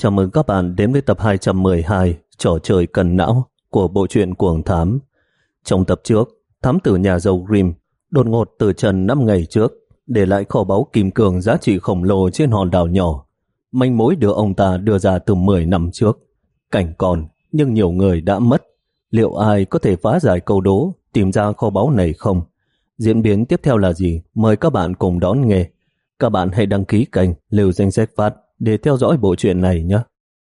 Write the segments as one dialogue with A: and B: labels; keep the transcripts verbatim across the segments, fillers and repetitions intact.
A: Chào mừng các bạn đến với tập hai trăm mười hai Trò chơi cần não của bộ truyện Cuồng Thám. Trong tập trước, thám tử nhà giàu Grimm đột ngột từ trần năm ngày trước để lại kho báu kim cương giá trị khổng lồ trên hòn đảo nhỏ. Manh mối được ông ta đưa ra từ mười năm trước. Cảnh còn, nhưng nhiều người đã mất. Liệu ai có thể phá giải câu đố tìm ra kho báu này không? Diễn biến tiếp theo là gì? Mời các bạn cùng đón nghe. Các bạn hãy đăng ký kênh Lưu Danh Sách Phát để theo dõi bộ truyện này nhé.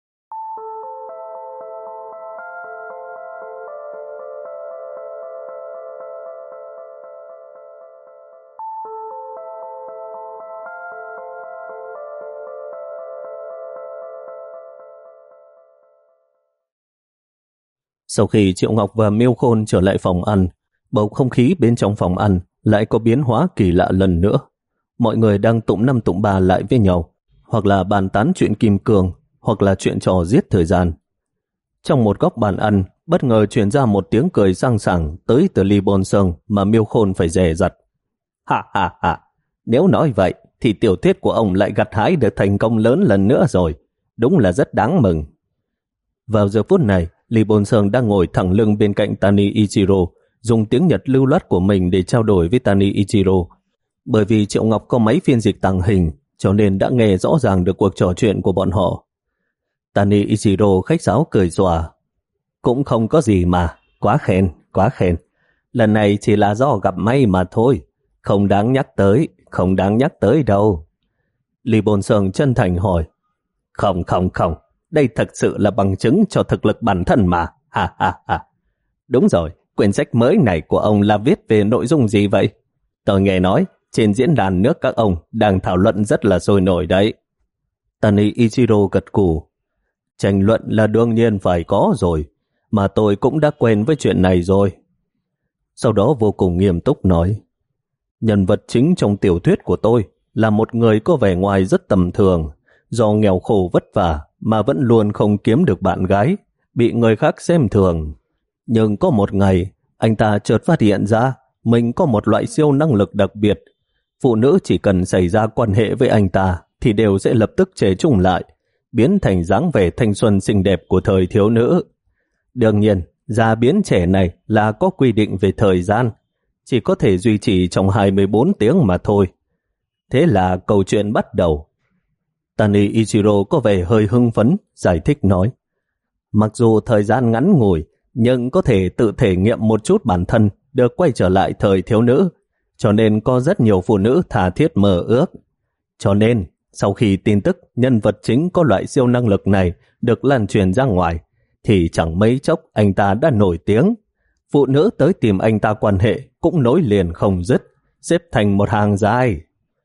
A: Sau khi Triệu Ngọc và Miêu Khôn trở lại phòng ăn, bầu không khí bên trong phòng ăn lại có biến hóa kỳ lạ lần nữa. Mọi người đang tụng năm tụng ba lại với nhau, hoặc là bàn tán chuyện kim cương, hoặc là chuyện trò giết thời gian. Trong một góc bàn ăn, bất ngờ truyền ra một tiếng cười sang sảng tới từ Ly Bôn Sơn mà Miêu Khôn phải dè dặt. Ha ha ha, nếu nói vậy thì tiểu thuyết của ông lại gặt hái được thành công lớn lần nữa rồi. Đúng là rất đáng mừng. Vào giờ phút này, Ly Bôn Sơn đang ngồi thẳng lưng bên cạnh Tani Ichiro, dùng tiếng Nhật lưu loát của mình để trao đổi với Tani Ichiro. Bởi vì Triệu Ngọc có máy phiên dịch tàng hình, cho nên đã nghe rõ ràng được cuộc trò chuyện của bọn họ. Tani Ichiro khách sáo cười xòa. Cũng không có gì mà, quá khen, quá khen. Lần này chỉ là do gặp may mà thôi, không đáng nhắc tới, không đáng nhắc tới đâu. Ly Bôn Sơn chân thành hỏi. Không, không, không, đây thật sự là bằng chứng cho thực lực bản thân mà, ha ha ha. Đúng rồi, quyển sách mới này của ông là viết về nội dung gì vậy? Tôi nghe nói, trên diễn đàn nước các ông đang thảo luận rất là sôi nổi đấy. Tani Ichiro gật gù. Tranh luận là đương nhiên phải có rồi, mà tôi cũng đã quen với chuyện này rồi. Sau đó vô cùng nghiêm túc nói. Nhân vật chính trong tiểu thuyết của tôi là một người có vẻ ngoài rất tầm thường, do nghèo khổ vất vả mà vẫn luôn không kiếm được bạn gái, bị người khác xem thường. Nhưng có một ngày, anh ta chợt phát hiện ra mình có một loại siêu năng lực đặc biệt. Phụ nữ chỉ cần xảy ra quan hệ với anh ta thì đều sẽ lập tức trẻ trung lại, biến thành dáng vẻ thanh xuân xinh đẹp của thời thiếu nữ. Đương nhiên, già biến trẻ này là có quy định về thời gian, chỉ có thể duy trì trong hai mươi bốn tiếng mà thôi. Thế là câu chuyện bắt đầu. Tani Ichiro có vẻ hơi hưng phấn, giải thích nói. Mặc dù thời gian ngắn ngủi, nhưng có thể tự thể nghiệm một chút bản thân được quay trở lại thời thiếu nữ, cho nên có rất nhiều phụ nữ tha thiết mơ ước. Cho nên, sau khi tin tức nhân vật chính có loại siêu năng lực này được lan truyền ra ngoài, thì chẳng mấy chốc anh ta đã nổi tiếng. Phụ nữ tới tìm anh ta quan hệ cũng nối liền không dứt, xếp thành một hàng dài.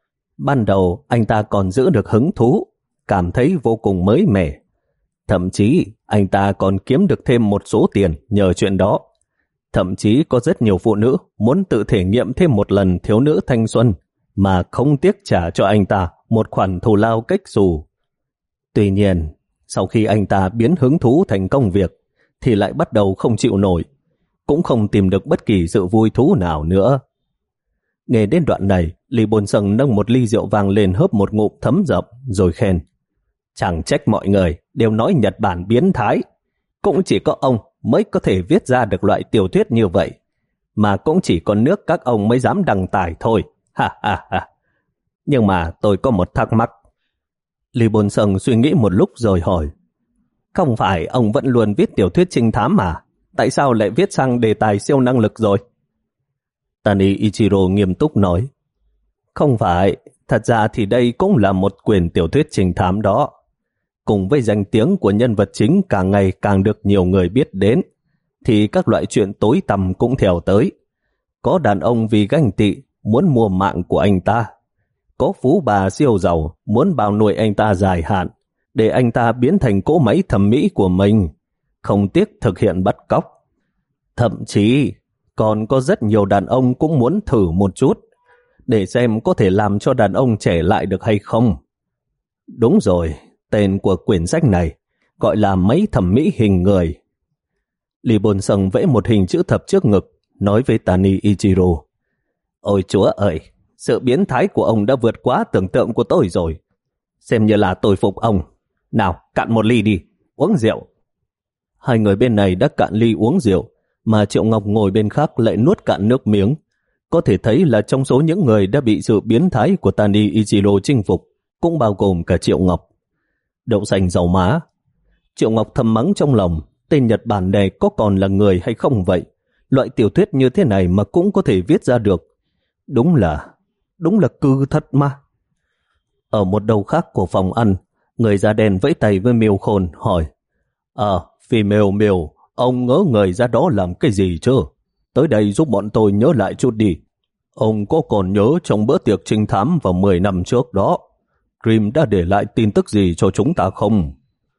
A: Ban đầu anh ta còn giữ được hứng thú, cảm thấy vô cùng mới mẻ. Thậm chí anh ta còn kiếm được thêm một số tiền nhờ chuyện đó. Thậm chí có rất nhiều phụ nữ muốn tự thể nghiệm thêm một lần thiếu nữ thanh xuân mà không tiếc trả cho anh ta một khoản thù lao cách xù. Tuy nhiên, sau khi anh ta biến hứng thú thành công việc thì lại bắt đầu không chịu nổi, cũng không tìm được bất kỳ sự vui thú nào nữa. Nghe đến đoạn này, Ly Bôn Sơn nâng một ly rượu vang lên hớp một ngụm thấm rộng rồi khen. Chẳng trách mọi người đều nói Nhật Bản biến thái. Cũng chỉ có ông mới có thể viết ra được loại tiểu thuyết như vậy. Mà cũng chỉ có nước các ông mới dám đăng tải thôi. Ha ha ha. Nhưng mà tôi có một thắc mắc. Ly Bôn Sơn suy nghĩ một lúc rồi hỏi. Không phải ông vẫn luôn viết tiểu thuyết trinh thám mà? Tại sao lại viết sang đề tài siêu năng lực rồi? Tani Ichiro nghiêm túc nói. Không phải, thật ra thì đây cũng là một quyển tiểu thuyết trinh thám đó. Cùng với danh tiếng của nhân vật chính càng ngày càng được nhiều người biết đến, thì các loại chuyện tối tăm cũng theo tới. Có đàn ông vì ganh tị muốn mua mạng của anh ta. Có phú bà siêu giàu muốn bao nuôi anh ta dài hạn, để anh ta biến thành cỗ máy thẩm mỹ của mình, không tiếc thực hiện bắt cóc. Thậm chí còn có rất nhiều đàn ông cũng muốn thử một chút, để xem có thể làm cho đàn ông trẻ lại được hay không. Đúng rồi, tên của quyển sách này gọi là Máy thẩm mỹ hình người. Ly Bôn Sơn vẽ một hình chữ thập trước ngực, nói với Tani Ichiro. Ôi chúa ơi, sự biến thái của ông đã vượt quá tưởng tượng của tôi rồi. Xem như là tôi phục ông. Nào, cạn một ly đi, uống rượu. Hai người bên này đã cạn ly uống rượu, mà Triệu Ngọc ngồi bên khác lại nuốt cạn nước miếng. Có thể thấy là trong số những người đã bị sự biến thái của Tani Ichiro chinh phục, cũng bao gồm cả Triệu Ngọc. Đậu xanh dầu má. Triệu Ngọc thầm mắng trong lòng, tên Nhật Bản này có còn là người hay không vậy? Loại tiểu thuyết như thế này mà cũng có thể viết ra được. Đúng là, đúng là cư thật mà. Ở một đầu khác của phòng ăn, người da đen vẫy tay với Miêu Khôn hỏi: À, Phi Miêu Miêu, ông ngỡ người ra đó làm cái gì chứ? Tới đây giúp bọn tôi nhớ lại chút đi. Ông có còn nhớ trong bữa tiệc trinh thám vào mười năm trước đó, Grim đã để lại tin tức gì cho chúng ta không?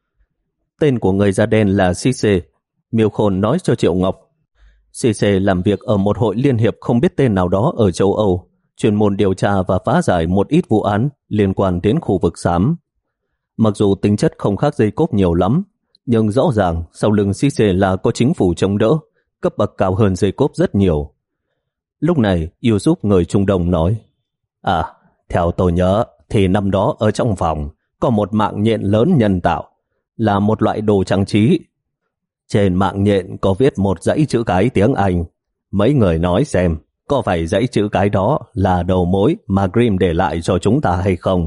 A: Tên của người da đen là Cisse. Miêu Khôn nói cho Triệu Ngọc. Cisse làm việc ở một hội liên hiệp không biết tên nào đó ở châu Âu, chuyên môn điều tra và phá giải một ít vụ án liên quan đến khu vực xám. Mặc dù tính chất không khác Jacob nhiều lắm, nhưng rõ ràng sau lưng Cisse là có chính phủ chống đỡ, cấp bậc cao hơn Jacob rất nhiều. Lúc này, Yusuf người Trung Đông nói: À, theo tôi nhớ, thì năm đó ở trong phòng có một mạng nhện lớn nhân tạo, là một loại đồ trang trí. Trên mạng nhện có viết một dãy chữ cái tiếng Anh. Mấy người nói xem, có phải dãy chữ cái đó là đầu mối mà Grimm để lại cho chúng ta hay không?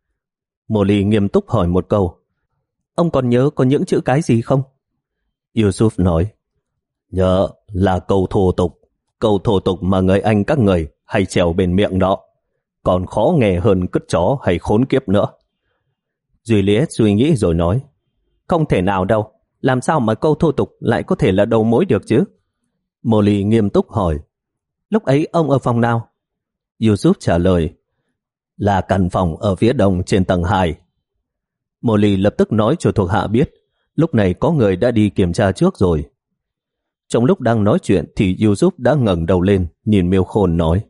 A: Molly nghiêm túc hỏi một câu: Ông còn nhớ có những chữ cái gì không? Yusuf nói: Nhớ là câu thô tục, câu thô tục mà người Anh các người hay trèo bên miệng đó, còn khó nghe hơn cứt chó hay khốn kiếp nữa. Juliet suy nghĩ rồi nói: Không thể nào đâu, làm sao mà câu thô tục lại có thể là đầu mối được chứ? Molly nghiêm túc hỏi: Lúc ấy ông ở phòng nào? Yusuf trả lời: Là căn phòng ở phía đông trên tầng hai. Molly lập tức nói cho thuộc hạ biết lúc này có người đã đi kiểm tra trước rồi. Trong lúc đang nói chuyện thì Yusuf đã ngẩng đầu lên nhìn Miêu Khôn nói: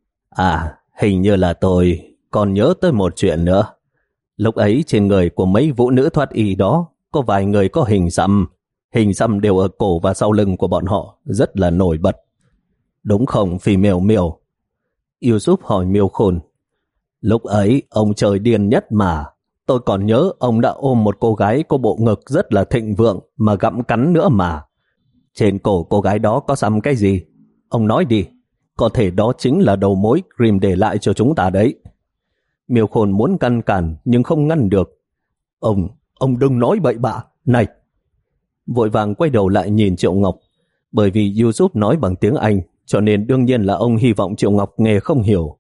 A: À, hình như là tôi còn nhớ tới một chuyện nữa. Lúc ấy trên người của mấy vũ nữ thoát y đó có vài người có hình xăm. Hình xăm đều ở cổ và sau lưng của bọn họ, rất là nổi bật. Đúng không Phi Miêu Miêu? Yusuf hỏi Miêu Khôn. Lúc ấy ông trời điên nhất mà. Tôi còn nhớ ông đã ôm một cô gái có bộ ngực rất là thịnh vượng mà gặm cắn nữa mà. Trên cổ cô gái đó có xăm cái gì? Ông nói đi, có thể đó chính là đầu mối Grimm để lại cho chúng ta đấy. Miêu Khôn muốn ngăn cản nhưng không ngăn được. Ông, ông đừng nói bậy bạ, này! Vội vàng quay đầu lại nhìn Triệu Ngọc. Bởi vì Yusuf nói bằng tiếng Anh, cho nên đương nhiên là ông hy vọng Triệu Ngọc nghe không hiểu.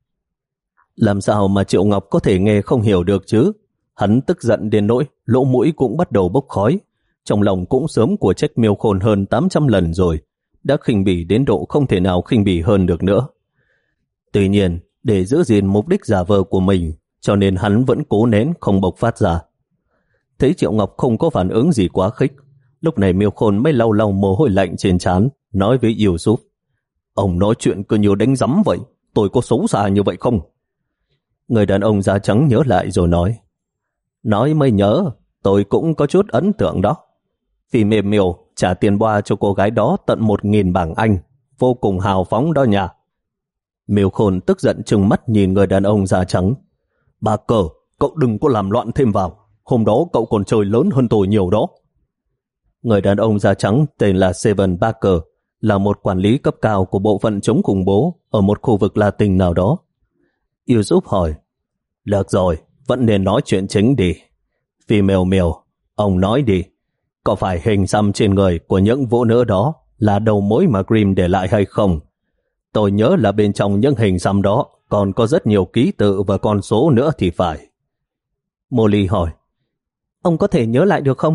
A: Làm sao mà Triệu Ngọc có thể nghe không hiểu được chứ? Hắn tức giận đến nỗi lỗ mũi cũng bắt đầu bốc khói. Trong lòng cũng sớm của trách Miêu Khôn hơn tám trăm lần rồi, đã khinh bỉ đến độ không thể nào khinh bỉ hơn được nữa. Tuy nhiên, để giữ gìn mục đích giả vờ của mình, cho nên hắn vẫn cố nén không bộc phát ra. Thấy Triệu Ngọc không có phản ứng gì quá khích, lúc này Miêu Khôn mới lau lau mồ hôi lạnh trên trán, nói với Yusuf: Ông nói chuyện cứ như đánh rắm vậy, tôi có xấu xa như vậy không? Người đàn ông da trắng nhớ lại rồi nói: Nói mới nhớ, tôi cũng có chút ấn tượng đó. Phi Miêu Miêu trả tiền boa cho cô gái đó tận một nghìn bảng Anh, vô cùng hào phóng đó nha. Miêu Khôn tức giận trừng mắt nhìn người đàn ông da trắng. Bà cờ, cậu đừng có làm loạn thêm vào, hôm đó cậu còn chơi lớn hơn tôi nhiều đó. Người đàn ông da trắng tên là Seven Barker, là một quản lý cấp cao của bộ phận chống khủng bố ở một khu vực Latin nào đó. Yusuf hỏi: Được rồi, vẫn nên nói chuyện chính đi. Phi Miêu Miêu, ông nói đi, có phải hình xăm trên người của những vũ nữ đó là đầu mối mà Grimm để lại hay không? Tôi nhớ là bên trong những hình xăm đó còn có rất nhiều ký tự và con số nữa thì phải. Molly hỏi: Ông có thể nhớ lại được không?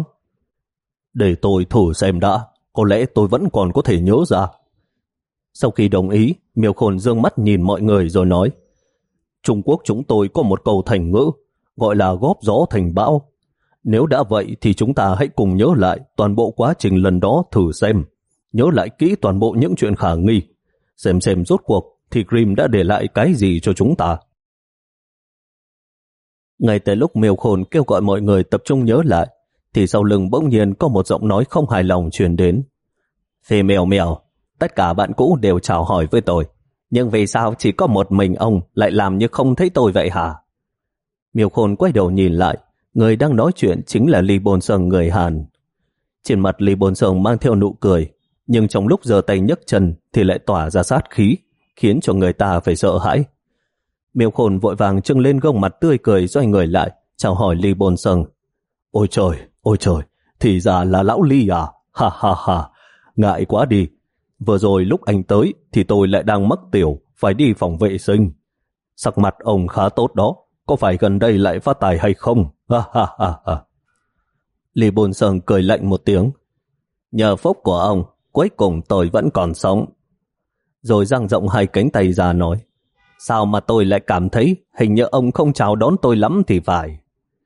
A: Để tôi thử xem đã, có lẽ tôi vẫn còn có thể nhớ ra. Sau khi đồng ý, Miêu Khôn dương mắt nhìn mọi người rồi nói: Trung Quốc chúng tôi có một câu thành ngữ, gọi là góp gió thành bão. Nếu đã vậy thì chúng ta hãy cùng nhớ lại toàn bộ quá trình lần đó thử xem. Nhớ lại kỹ toàn bộ những chuyện khả nghi. Xem xem rốt cuộc thì Grimm đã để lại cái gì cho chúng ta. Ngay tại lúc Miêu Khôn kêu gọi mọi người tập trung nhớ lại, thì sau lưng bỗng nhiên có một giọng nói không hài lòng truyền đến. Phi Miêu Miêu, tất cả bạn cũ đều chào hỏi với tôi, nhưng vì sao chỉ có một mình ông lại làm như không thấy tôi vậy hả? Miêu Khôn quay đầu nhìn lại, Người đang nói chuyện chính là Lý Bồn Sơn người Hàn. Trên mặt Lý Bồn Sơn mang theo nụ cười, nhưng trong lúc giơ tay nhấc chân thì lại tỏa ra sát khí, khiến cho người ta phải sợ hãi. Miêu Khôn vội vàng trưng lên gương mặt tươi cười, xoay người lại, chào hỏi Lý Bồn Sơn. Ôi trời, ôi trời, thì ra là lão Lý à? Ha ha ha, ngại quá đi. Vừa rồi lúc anh tới thì tôi lại đang mắc tiểu, phải đi phòng vệ sinh. Sắc mặt ông khá tốt đó, có phải gần đây lại phát tài hay không? Ha ha ha ha. Lý Bồn Sơn cười lạnh một tiếng. Nhờ phúc của ông, cuối cùng tôi vẫn còn sống. Rồi dang rộng hai cánh tay ra nói, sao mà tôi lại cảm thấy hình như ông không chào đón tôi lắm thì phải.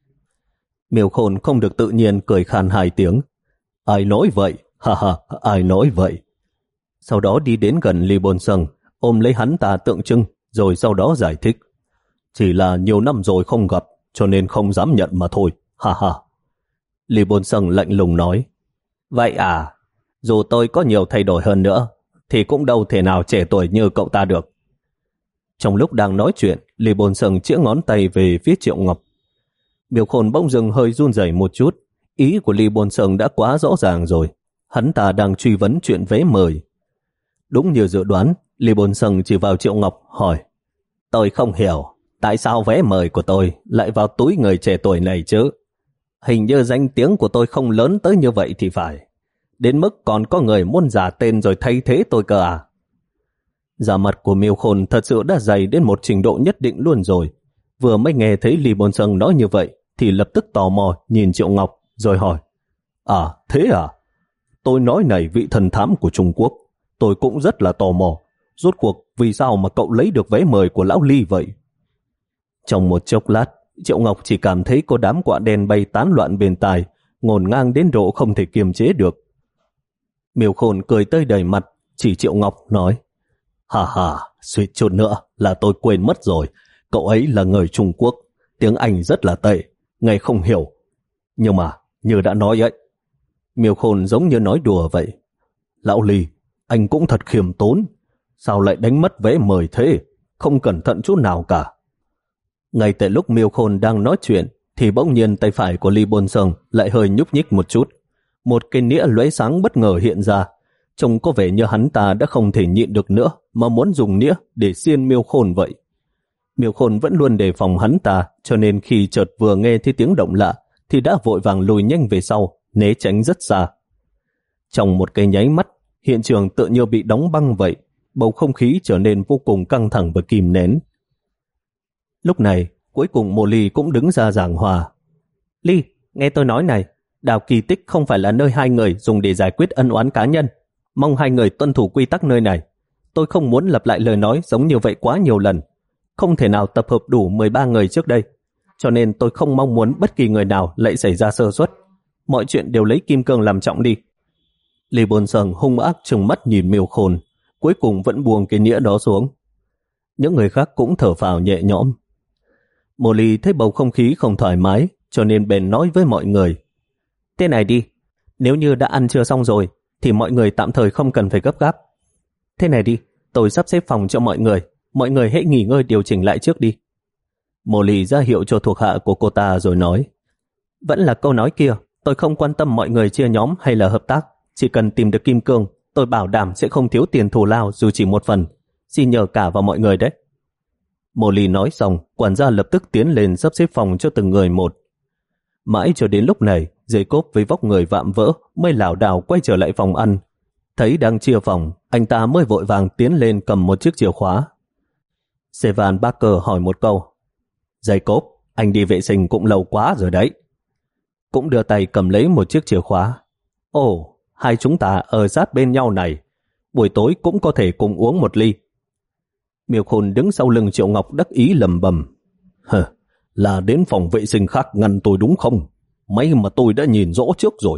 A: Miêu Khôn không được tự nhiên cười khan hai tiếng. Ai nói vậy? Ha ha, ai nói vậy? Sau đó đi đến gần Lý Bồn Sơn, ôm lấy hắn ta tượng trưng, rồi sau đó giải thích. Chỉ là nhiều năm rồi không gặp, cho nên không dám nhận mà thôi. Ha ha. Lý Bồn Sơn lạnh lùng nói. Vậy à, dù tôi có nhiều thay đổi hơn nữa, thì cũng đâu thể nào trẻ tuổi như cậu ta được. Trong lúc đang nói chuyện, Lý Bồn Sơn chĩa ngón tay về phía Triệu Ngọc. Miêu Khôn bỗng dưng hơi run rẩy một chút. Ý của Lý Bồn Sơn đã quá rõ ràng rồi. Hắn ta đang truy vấn chuyện vé mời. Đúng như dự đoán, Lý Bồn Sơn chỉ vào Triệu Ngọc hỏi. Tôi không hiểu, tại sao vé mời của tôi lại vào túi người trẻ tuổi này chứ? Hình như danh tiếng của tôi không lớn tới như vậy thì phải. Đến mức còn có người muốn giả tên rồi thay thế tôi cơ à? Da mặt của Miêu Khôn thật sự đã dày đến một trình độ nhất định luôn rồi. Vừa mới nghe thấy Lý Bồn Sơn nói như vậy thì lập tức tò mò nhìn Triệu Ngọc rồi hỏi. À, thế à? Tôi nói này vị thần thám của Trung Quốc, tôi cũng rất là tò mò. Rốt cuộc vì sao mà cậu lấy được vé mời của lão Lý vậy? Trong một chốc lát, Triệu Ngọc chỉ cảm thấy có đám quạ đen bay tán loạn bên tai, ngổn ngang đến độ không thể kiềm chế được. Miêu Khôn cười tươi đầy mặt, chỉ Triệu Ngọc nói. Hà hà, suýt chút nữa là tôi quên mất rồi. Cậu ấy là người Trung Quốc, tiếng Anh rất là tệ, ngài không hiểu. Nhưng mà, như đã nói ấy, Miêu Khôn giống như nói đùa vậy. Lão Lý, anh cũng thật khiêm tốn. Sao lại đánh mất vé mời thế? Không cẩn thận chút nào cả. Ngay tại lúc Miêu Khôn đang nói chuyện, thì bỗng nhiên tay phải của Lý Bồn Sơn lại hơi nhúc nhích một chút. Một cái nĩa lóe sáng bất ngờ hiện ra. Trông có vẻ như hắn ta đã không thể nhịn được nữa, mà muốn dùng nĩa để xiên Miêu Khôn vậy. Miêu Khôn vẫn luôn đề phòng hắn ta, cho nên khi chợt vừa nghe thấy tiếng động lạ, thì đã vội vàng lùi nhanh về sau, né tránh rất xa. Trong một cái nháy mắt, hiện trường tựa như bị đóng băng vậy, bầu không khí trở nên vô cùng căng thẳng và kìm nén. Lúc này, cuối cùng Molly cũng đứng ra giảng hòa. Ly, nghe tôi nói này, đảo kỳ tích không phải là nơi hai người dùng để giải quyết ân oán cá nhân. Mong hai người tuân thủ quy tắc nơi này. Tôi không muốn lặp lại lời nói giống như vậy quá nhiều lần. Không thể nào tập hợp đủ mười ba người trước đây. Cho nên tôi không mong muốn bất kỳ người nào lại xảy ra sơ suất. Mọi chuyện đều lấy kim cương làm trọng đi. Lý Bồn Sơn hung ác trừng mắt nhìn Miêu Khôn, cuối cùng vẫn buông cái nĩa đó xuống. Những người khác cũng thở phào nhẹ nhõm. Molly thấy bầu không khí không thoải mái, cho nên bèn nói với mọi người. Thế này đi, nếu như đã ăn trưa xong rồi, thì mọi người tạm thời không cần phải gấp gáp. Thế này đi, tôi sắp xếp phòng cho mọi người, mọi người hãy nghỉ ngơi điều chỉnh lại trước đi. Molly ra hiệu cho thuộc hạ của cô ta rồi nói. Vẫn là câu nói kia, tôi không quan tâm mọi người chia nhóm hay là hợp tác, chỉ cần tìm được kim cương, tôi bảo đảm sẽ không thiếu tiền thù lao dù chỉ một phần. Xin nhờ cả vào mọi người đấy. Molly nói xong, quản gia lập tức tiến lên sắp xếp phòng cho từng người một. Mãi cho đến lúc này, Jacob với vóc người vạm vỡ mới lảo đảo quay trở lại phòng ăn. Thấy đang chia phòng, anh ta mới vội vàng tiến lên cầm một chiếc chìa khóa. Sevan Barker hỏi một câu. Jacob, anh đi vệ sinh cũng lâu quá rồi đấy. Cũng đưa tay cầm lấy một chiếc chìa khóa. Ồ, hai chúng ta ở sát bên nhau này. Buổi tối cũng có thể cùng uống một ly. Miêu Khôn đứng sau lưng Triệu Ngọc đắc ý lầm bầm. Hờ, là đến phòng vệ sinh khác ngăn tôi đúng không? May mà tôi đã nhìn rõ trước rồi.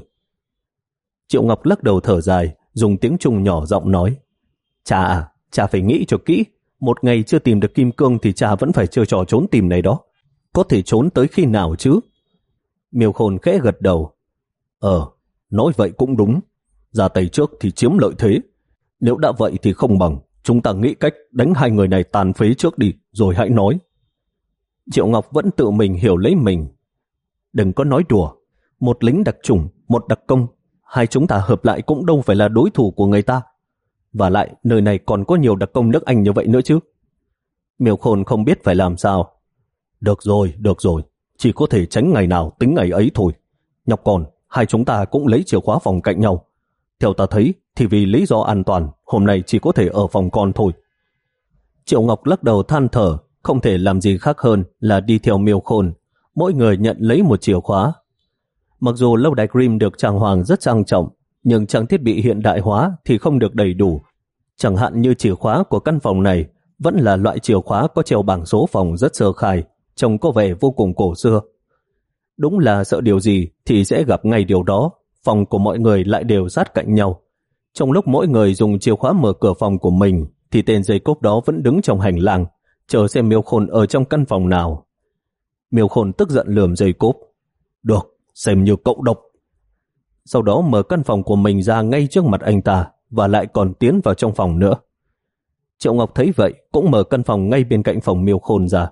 A: Triệu Ngọc lắc đầu thở dài, dùng tiếng Trung nhỏ giọng nói. Cha à, cha phải nghĩ cho kỹ. Một ngày chưa tìm được kim cương thì cha vẫn phải chơi trò trốn tìm này đó. Có thể trốn tới khi nào chứ? Miêu Khôn khẽ gật đầu. Ờ, nói vậy cũng đúng. Ra tay trước thì chiếm lợi thế. Nếu đã vậy thì không bằng chúng ta nghĩ cách đánh hai người này tàn phế trước đi, rồi hãy nói. Triệu Ngọc vẫn tự mình hiểu lấy mình. đừng có nói đùa. Một lính đặc chủng, một đặc công, hai chúng ta hợp lại cũng đâu phải là đối thủ của người ta. Và lại, nơi này còn có nhiều đặc công nước Anh như vậy nữa chứ. Miêu Khôn không biết phải làm sao. Được rồi, được rồi, chỉ có thể tránh ngày nào tính ngày ấy thôi. Nhóc con, hai chúng ta cũng lấy chìa khóa phòng cạnh nhau. Theo ta thấy, thì vì lý do an toàn, hôm nay chỉ có thể ở phòng con thôi. Triệu Ngọc lắc đầu than thở, không thể làm gì khác hơn là đi theo Miêu Khôn. Mỗi người nhận lấy một chìa khóa. Mặc dù lâu đài Grimm được trang hoàng rất trang trọng, nhưng trang thiết bị hiện đại hóa thì không được đầy đủ. Chẳng hạn như chìa khóa của căn phòng này vẫn là loại chìa khóa có treo bảng số phòng rất sơ khai, trông có vẻ vô cùng cổ xưa. Đúng là sợ điều gì thì sẽ gặp ngay điều đó. Phòng của mọi người lại đều sát cạnh nhau. Trong lúc mỗi người dùng chìa khóa mở cửa phòng của mình, thì tên giày cốp đó vẫn đứng trong hành lang, chờ xem Miêu Khôn ở trong căn phòng nào. Miêu Khôn tức giận lườm giày cốp. Được, xem như cậu độc. Sau đó mở căn phòng của mình ra ngay trước mặt anh ta, và lại còn tiến vào trong phòng nữa. Triệu Ngọc thấy vậy, cũng mở căn phòng ngay bên cạnh phòng Miêu Khôn ra.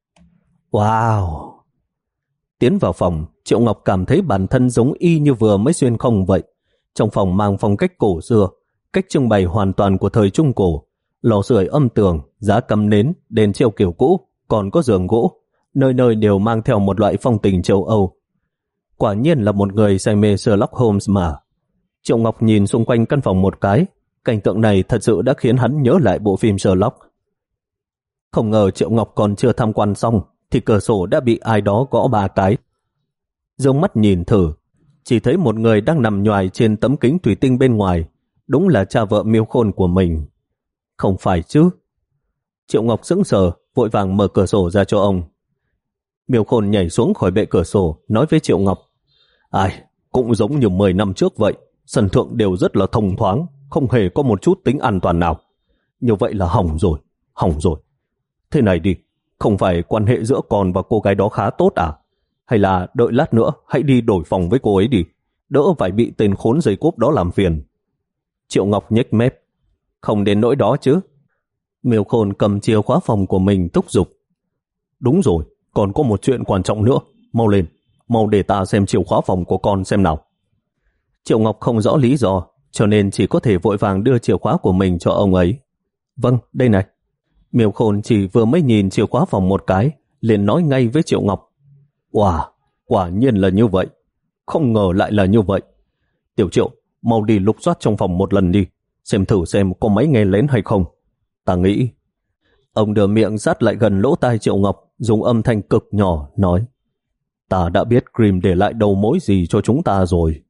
A: Wow! Tiến vào phòng, Triệu Ngọc cảm thấy bản thân giống y như vừa mới xuyên không vậy. Trong phòng mang phong cách cổ xưa, cách trưng bày hoàn toàn của thời Trung Cổ, lò sưởi âm tường, giá cắm nến, đèn treo kiểu cũ, còn có giường gỗ, nơi nơi đều mang theo một loại phong tình châu Âu. Quả nhiên là một người say mê Sherlock Holmes mà. Triệu Ngọc nhìn xung quanh căn phòng một cái, cảnh tượng này thật sự đã khiến hắn nhớ lại bộ phim Sherlock. Không ngờ Triệu Ngọc còn chưa tham quan xong, thì cửa sổ đã bị ai đó gõ ba cái. Dương mắt nhìn thử, chỉ thấy một người đang nằm nhoài trên tấm kính thủy tinh bên ngoài, đúng là cha vợ Miêu Khôn của mình. Không phải chứ? Triệu Ngọc sững sờ, vội vàng mở cửa sổ ra cho ông. Miêu Khôn nhảy xuống khỏi bệ cửa sổ, nói với Triệu Ngọc. Ai, cũng giống như mười năm trước vậy, sân thượng đều rất là thông thoáng, không hề có một chút tính an toàn nào. Như vậy là hỏng rồi, hỏng rồi. Thế này đi, không phải quan hệ giữa con và cô gái đó khá tốt à? Hay là đợi lát nữa hãy đi đổi phòng với cô ấy đi, đỡ phải bị tên khốn giày cốp đó làm phiền. Triệu Ngọc nhếch mép. Không đến nỗi đó chứ. Miêu Khôn cầm chìa khóa phòng của mình thúc giục. Đúng rồi, còn có một chuyện quan trọng nữa. Mau lên, mau để ta xem chìa khóa phòng của con xem nào. Triệu Ngọc không rõ lý do, cho nên chỉ có thể vội vàng đưa chìa khóa của mình cho ông ấy. Vâng, đây này. Miêu Khôn chỉ vừa mới nhìn chìa khóa phòng một cái, liền nói ngay với Triệu Ngọc. Wow, quả nhiên là như vậy. Không ngờ lại là như vậy. Tiểu Triệu, mau đi lục soát trong phòng một lần đi, xem thử xem có máy nghe lén hay không. Ta nghĩ... Ông đưa miệng sát lại gần lỗ tai Triệu Ngọc, dùng âm thanh cực nhỏ, nói. Ta đã biết Grimm để lại đầu mối gì cho chúng ta rồi.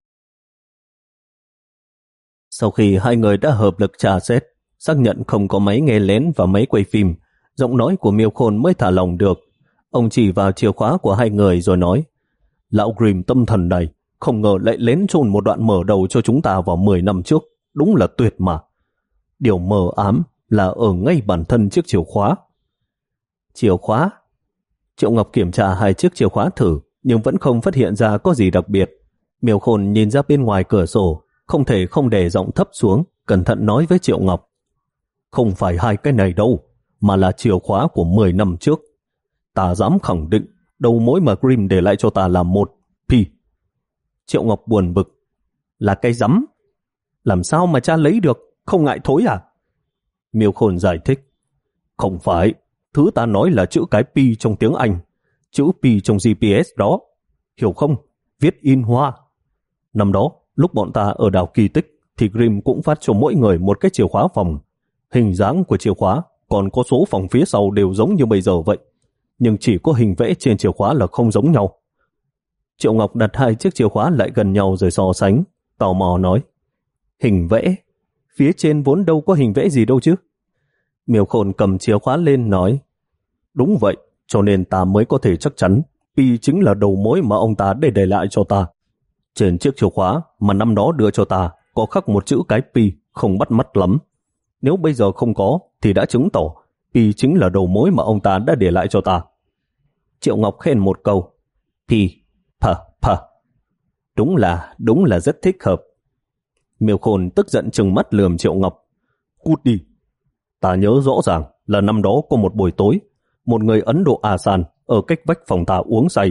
A: Sau khi hai người đã hợp lực tra xét, xác nhận không có máy nghe lén và máy quay phim, giọng nói của Miêu Khôn mới thả lòng được. Ông chỉ vào chìa khóa của hai người rồi nói, lão Grimm tâm thần này, không ngờ lại lén chôn một đoạn mở đầu cho chúng ta vào mười năm trước, đúng là tuyệt mà. Điều mờ ám là ở ngay bản thân chiếc chìa khóa. Chìa khóa? Triệu Ngọc kiểm tra hai chiếc chìa khóa thử, nhưng vẫn không phát hiện ra có gì đặc biệt. Miêu Khôn nhìn ra bên ngoài cửa sổ, không thể không để giọng thấp xuống, cẩn thận nói với Triệu Ngọc. Không phải hai cái này đâu, mà là chìa khóa của mười năm trước. Ta dám khẳng định, đầu mối mà Grimm để lại cho ta là một P. Triệu Ngọc buồn bực. Là cái rắm? Làm sao mà cha lấy được, không ngại thối à? Miêu Khôn giải thích. Không phải, thứ ta nói là chữ cái P trong tiếng Anh, chữ P trong giê pê ét đó. Hiểu không? Viết in hoa. Năm đó, lúc bọn ta ở đảo Kỳ Tích, thì Grimm cũng phát cho mỗi người một cái chìa khóa phòng. Hình dáng của chìa khóa, còn có số phòng phía sau đều giống như bây giờ vậy. Nhưng chỉ có hình vẽ trên chìa khóa là không giống nhau. Triệu Ngọc đặt hai chiếc chìa khóa lại gần nhau rồi so sánh, tò mò nói. Hình vẽ? Phía trên vốn đâu có hình vẽ gì đâu chứ. Miêu Khôn cầm chìa khóa lên nói. Đúng vậy, cho nên ta mới có thể chắc chắn P chính là đầu mối mà ông ta để để lại cho ta. Trên chiếc chìa khóa mà năm đó đưa cho ta có khắc một chữ cái P không bắt mắt lắm. Nếu bây giờ không có thì đã chứng tỏ P chính là đầu mối mà ông ta đã để lại cho ta. Triệu Ngọc khen một câu. P, P, P. Đúng là, đúng là rất thích hợp. Miêu Khôn tức giận trừng mắt lườm Triệu Ngọc. Cút đi. Ta nhớ rõ ràng là năm đó có một buổi tối, một người Ấn Độ A San ở cách vách phòng ta uống say.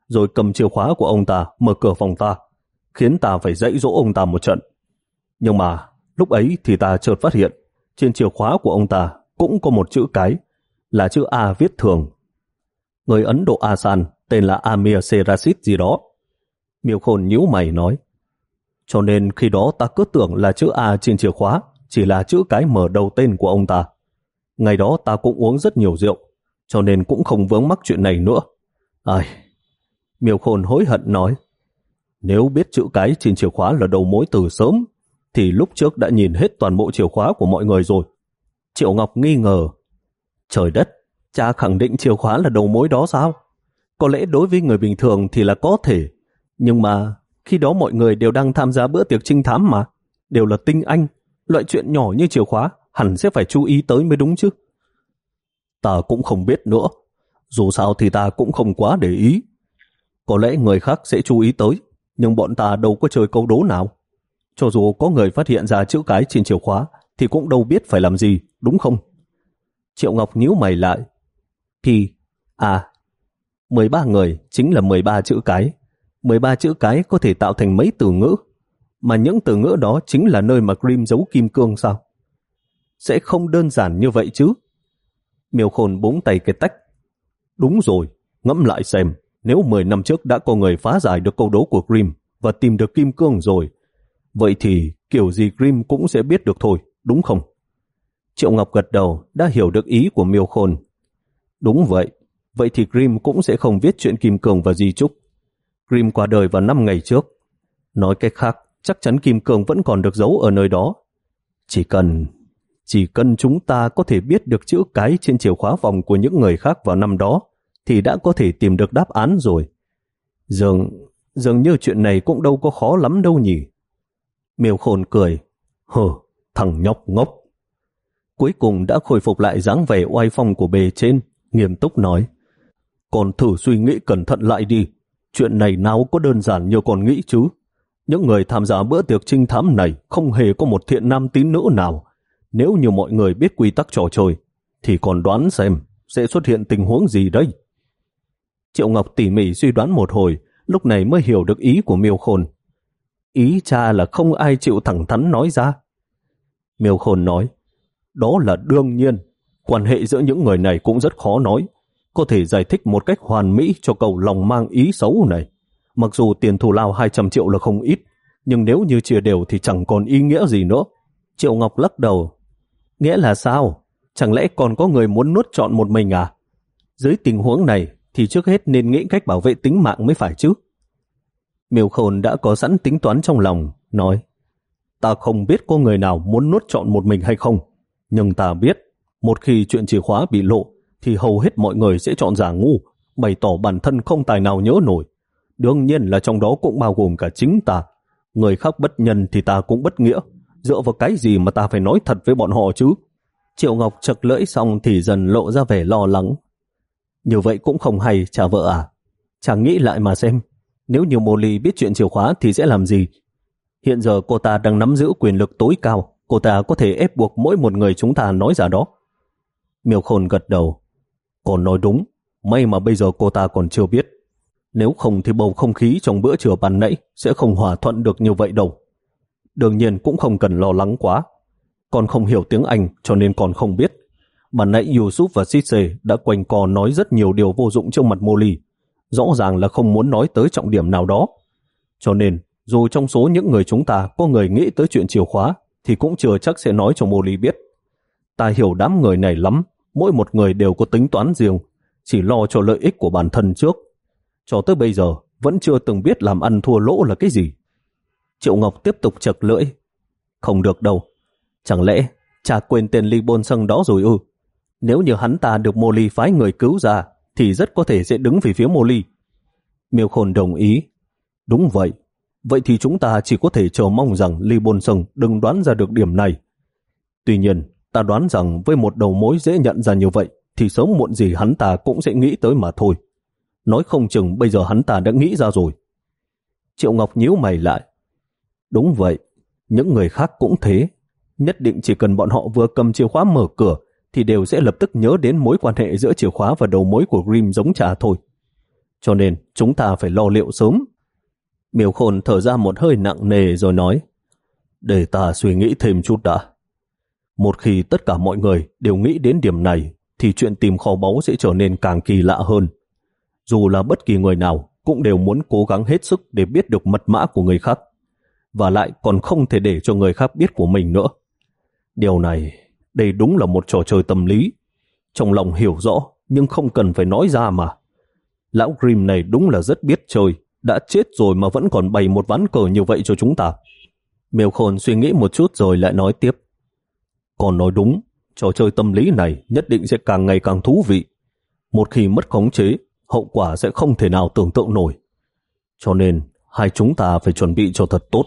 A: rồi cầm chìa khóa của ông ta mở cửa phòng ta, khiến ta phải dạy dỗ ông ta một trận. Nhưng mà lúc ấy thì ta chợt phát hiện trên chìa khóa của ông ta cũng có một chữ cái, là chữ A viết thường. Người Ấn Độ Asan tên là Amir Serasit gì đó. Miêu Khôn nhíu mày nói, cho nên khi đó ta cứ tưởng là chữ A trên chìa khóa chỉ là chữ cái mở đầu tên của ông ta. Ngày đó ta cũng uống rất nhiều rượu, cho nên cũng không vướng mắc chuyện này nữa. Ai... Miêu Khôn hối hận nói, nếu biết chữ cái trên chìa khóa là đầu mối từ sớm, thì lúc trước đã nhìn hết toàn bộ chìa khóa của mọi người rồi. Triệu Ngọc nghi ngờ, trời đất, cha khẳng định chìa khóa là đầu mối đó sao? Có lẽ đối với người bình thường thì là có thể, nhưng mà khi đó mọi người đều đang tham gia bữa tiệc trinh thám mà, đều là tinh anh, loại chuyện nhỏ như chìa khóa hẳn sẽ phải chú ý tới mới đúng chứ. Ta cũng không biết nữa, dù sao thì ta cũng không quá để ý. Có lẽ người khác sẽ chú ý tới, nhưng bọn ta đâu có chơi câu đố nào. Cho dù có người phát hiện ra chữ cái trên chìa khóa, thì cũng đâu biết phải làm gì, đúng không? Triệu Ngọc nhíu mày lại. Thì, à, mười ba người chính là mười ba chữ cái. mười ba chữ cái có thể tạo thành mấy từ ngữ, mà những từ ngữ đó chính là nơi mà Grimm giấu kim cương sao? Sẽ không đơn giản như vậy chứ. Miêu Khôn búng tay cái tách. Đúng rồi, ngẫm lại xem, nếu mười năm trước đã có người phá giải được câu đố của Grimm và tìm được kim cương rồi, vậy thì kiểu gì Grimm cũng sẽ biết được thôi, đúng không? Triệu Ngọc gật đầu, đã hiểu được ý của Miêu Khôn. Đúng vậy, vậy thì Grimm cũng sẽ không viết chuyện kim cương và di chúc. Grimm qua đời vào năm ngày trước. Nói cách khác, chắc chắn kim cương vẫn còn được giấu ở nơi đó. Chỉ cần... Chỉ cần chúng ta có thể biết được chữ cái trên chìa khóa phòng của những người khác vào năm đó, thì đã có thể tìm được đáp án rồi. Dường, dường như chuyện này cũng đâu có khó lắm đâu nhỉ. Miêu Khôn cười. Hờ, thằng nhóc ngốc. Cuối cùng đã khôi phục lại dáng vẻ oai phong của bề trên, nghiêm túc nói. Con thử suy nghĩ cẩn thận lại đi. Chuyện này nào có đơn giản như con nghĩ chứ. Những người tham gia bữa tiệc trinh thám này không hề có một thiện nam tín nữ nào. Nếu như mọi người biết quy tắc trò chơi, thì còn đoán xem sẽ xuất hiện tình huống gì đây. Triệu Ngọc tỉ mỉ suy đoán một hồi, lúc này mới hiểu được ý của Miêu Khôn. Ý cha là không ai chịu thẳng thắn nói ra. Miêu Khôn nói, đó là đương nhiên. Quan hệ giữa những người này cũng rất khó nói. Có thể giải thích một cách hoàn mỹ cho câu lòng mang ý xấu này. Mặc dù tiền thù lao hai trăm triệu là không ít, nhưng nếu như chia đều thì chẳng còn ý nghĩa gì nữa. Triệu Ngọc lắc đầu. Nghĩa là sao? Chẳng lẽ còn có người muốn nuốt trọn một mình à? Dưới tình huống này thì trước hết nên nghĩ cách bảo vệ tính mạng mới phải chứ. Miêu Khôn đã có sẵn tính toán trong lòng, nói, ta không biết có người nào muốn nuốt trọn một mình hay không, nhưng ta biết một khi chuyện chìa khóa bị lộ thì hầu hết mọi người sẽ chọn giả ngu, bày tỏ bản thân không tài nào nhớ nổi. Đương nhiên là trong đó cũng bao gồm cả chính ta. Người khác bất nhân thì ta cũng bất nghĩa. Dựa vào cái gì mà ta phải nói thật với bọn họ chứ? Triệu Ngọc chật lưỡi xong thì dần lộ ra vẻ lo lắng. Như vậy cũng không hay, cha vợ à. Chàng nghĩ lại mà xem, nếu như Molly biết chuyện chìa khóa thì sẽ làm gì? Hiện giờ cô ta đang nắm giữ quyền lực tối cao, cô ta có thể ép buộc mỗi một người chúng ta nói ra đó. Miêu Khôn gật đầu. Còn nói đúng, may mà bây giờ cô ta còn chưa biết. Nếu không thì bầu không khí trong bữa trưa ban nãy sẽ không hòa thuận được như vậy đâu. Đương nhiên cũng không cần lo lắng quá. Con không hiểu tiếng Anh cho nên con không biết. Ban nãy Yusuf và Sisse đã quanh co nói rất nhiều điều vô dụng trước mặt Molly. Rõ ràng là không muốn nói tới trọng điểm nào đó. Cho nên, dù trong số những người chúng ta có người nghĩ tới chuyện chìa khóa, thì cũng chưa chắc sẽ nói cho Molly biết. Ta hiểu đám người này lắm, mỗi một người đều có tính toán riêng, chỉ lo cho lợi ích của bản thân trước. Cho tới bây giờ, vẫn chưa từng biết làm ăn thua lỗ là cái gì. Triệu Ngọc tiếp tục chật lưỡi. Không được đâu. Chẳng lẽ cha quên tên Lee Bôn Sung đó rồi ư? Nếu như hắn ta được Molly phái người cứu ra, thì rất có thể sẽ đứng về phía Molly. Miêu Khôn đồng ý. Đúng vậy. Vậy thì chúng ta chỉ có thể chờ mong rằng Lee Bôn Sung đừng đoán ra được điểm này. Tuy nhiên, ta đoán rằng với một đầu mối dễ nhận ra như vậy, thì sớm muộn gì hắn ta cũng sẽ nghĩ tới mà thôi. Nói không chừng bây giờ hắn ta đã nghĩ ra rồi. Triệu Ngọc nhíu mày lại. Đúng vậy, những người khác cũng thế. Nhất định chỉ cần bọn họ vừa cầm chìa khóa mở cửa thì đều sẽ lập tức nhớ đến mối quan hệ giữa chìa khóa và đầu mối của Grimm giống cha thôi. cho nên chúng ta phải lo liệu sớm. Miêu Khôn thở ra một hơi nặng nề rồi nói, để ta suy nghĩ thêm chút đã. Một khi tất cả mọi người đều nghĩ đến điểm này, thì chuyện tìm kho báu sẽ trở nên càng kỳ lạ hơn. Dù là bất kỳ người nào cũng đều muốn cố gắng hết sức để biết được mật mã của người khác, và lại còn không thể để cho người khác biết của mình nữa. Điều này, đây đúng là một trò chơi tâm lý. Trong lòng hiểu rõ, nhưng không cần phải nói ra mà. Lão Grimm này đúng là rất biết chơi, đã chết rồi mà vẫn còn bày một ván cờ như vậy cho chúng ta. Miêu Khôn suy nghĩ một chút rồi lại nói tiếp. Còn nói đúng, trò chơi tâm lý này nhất định sẽ càng ngày càng thú vị. Một khi mất khống chế, hậu quả sẽ không thể nào tưởng tượng nổi. Cho nên, hai chúng ta phải chuẩn bị cho thật tốt.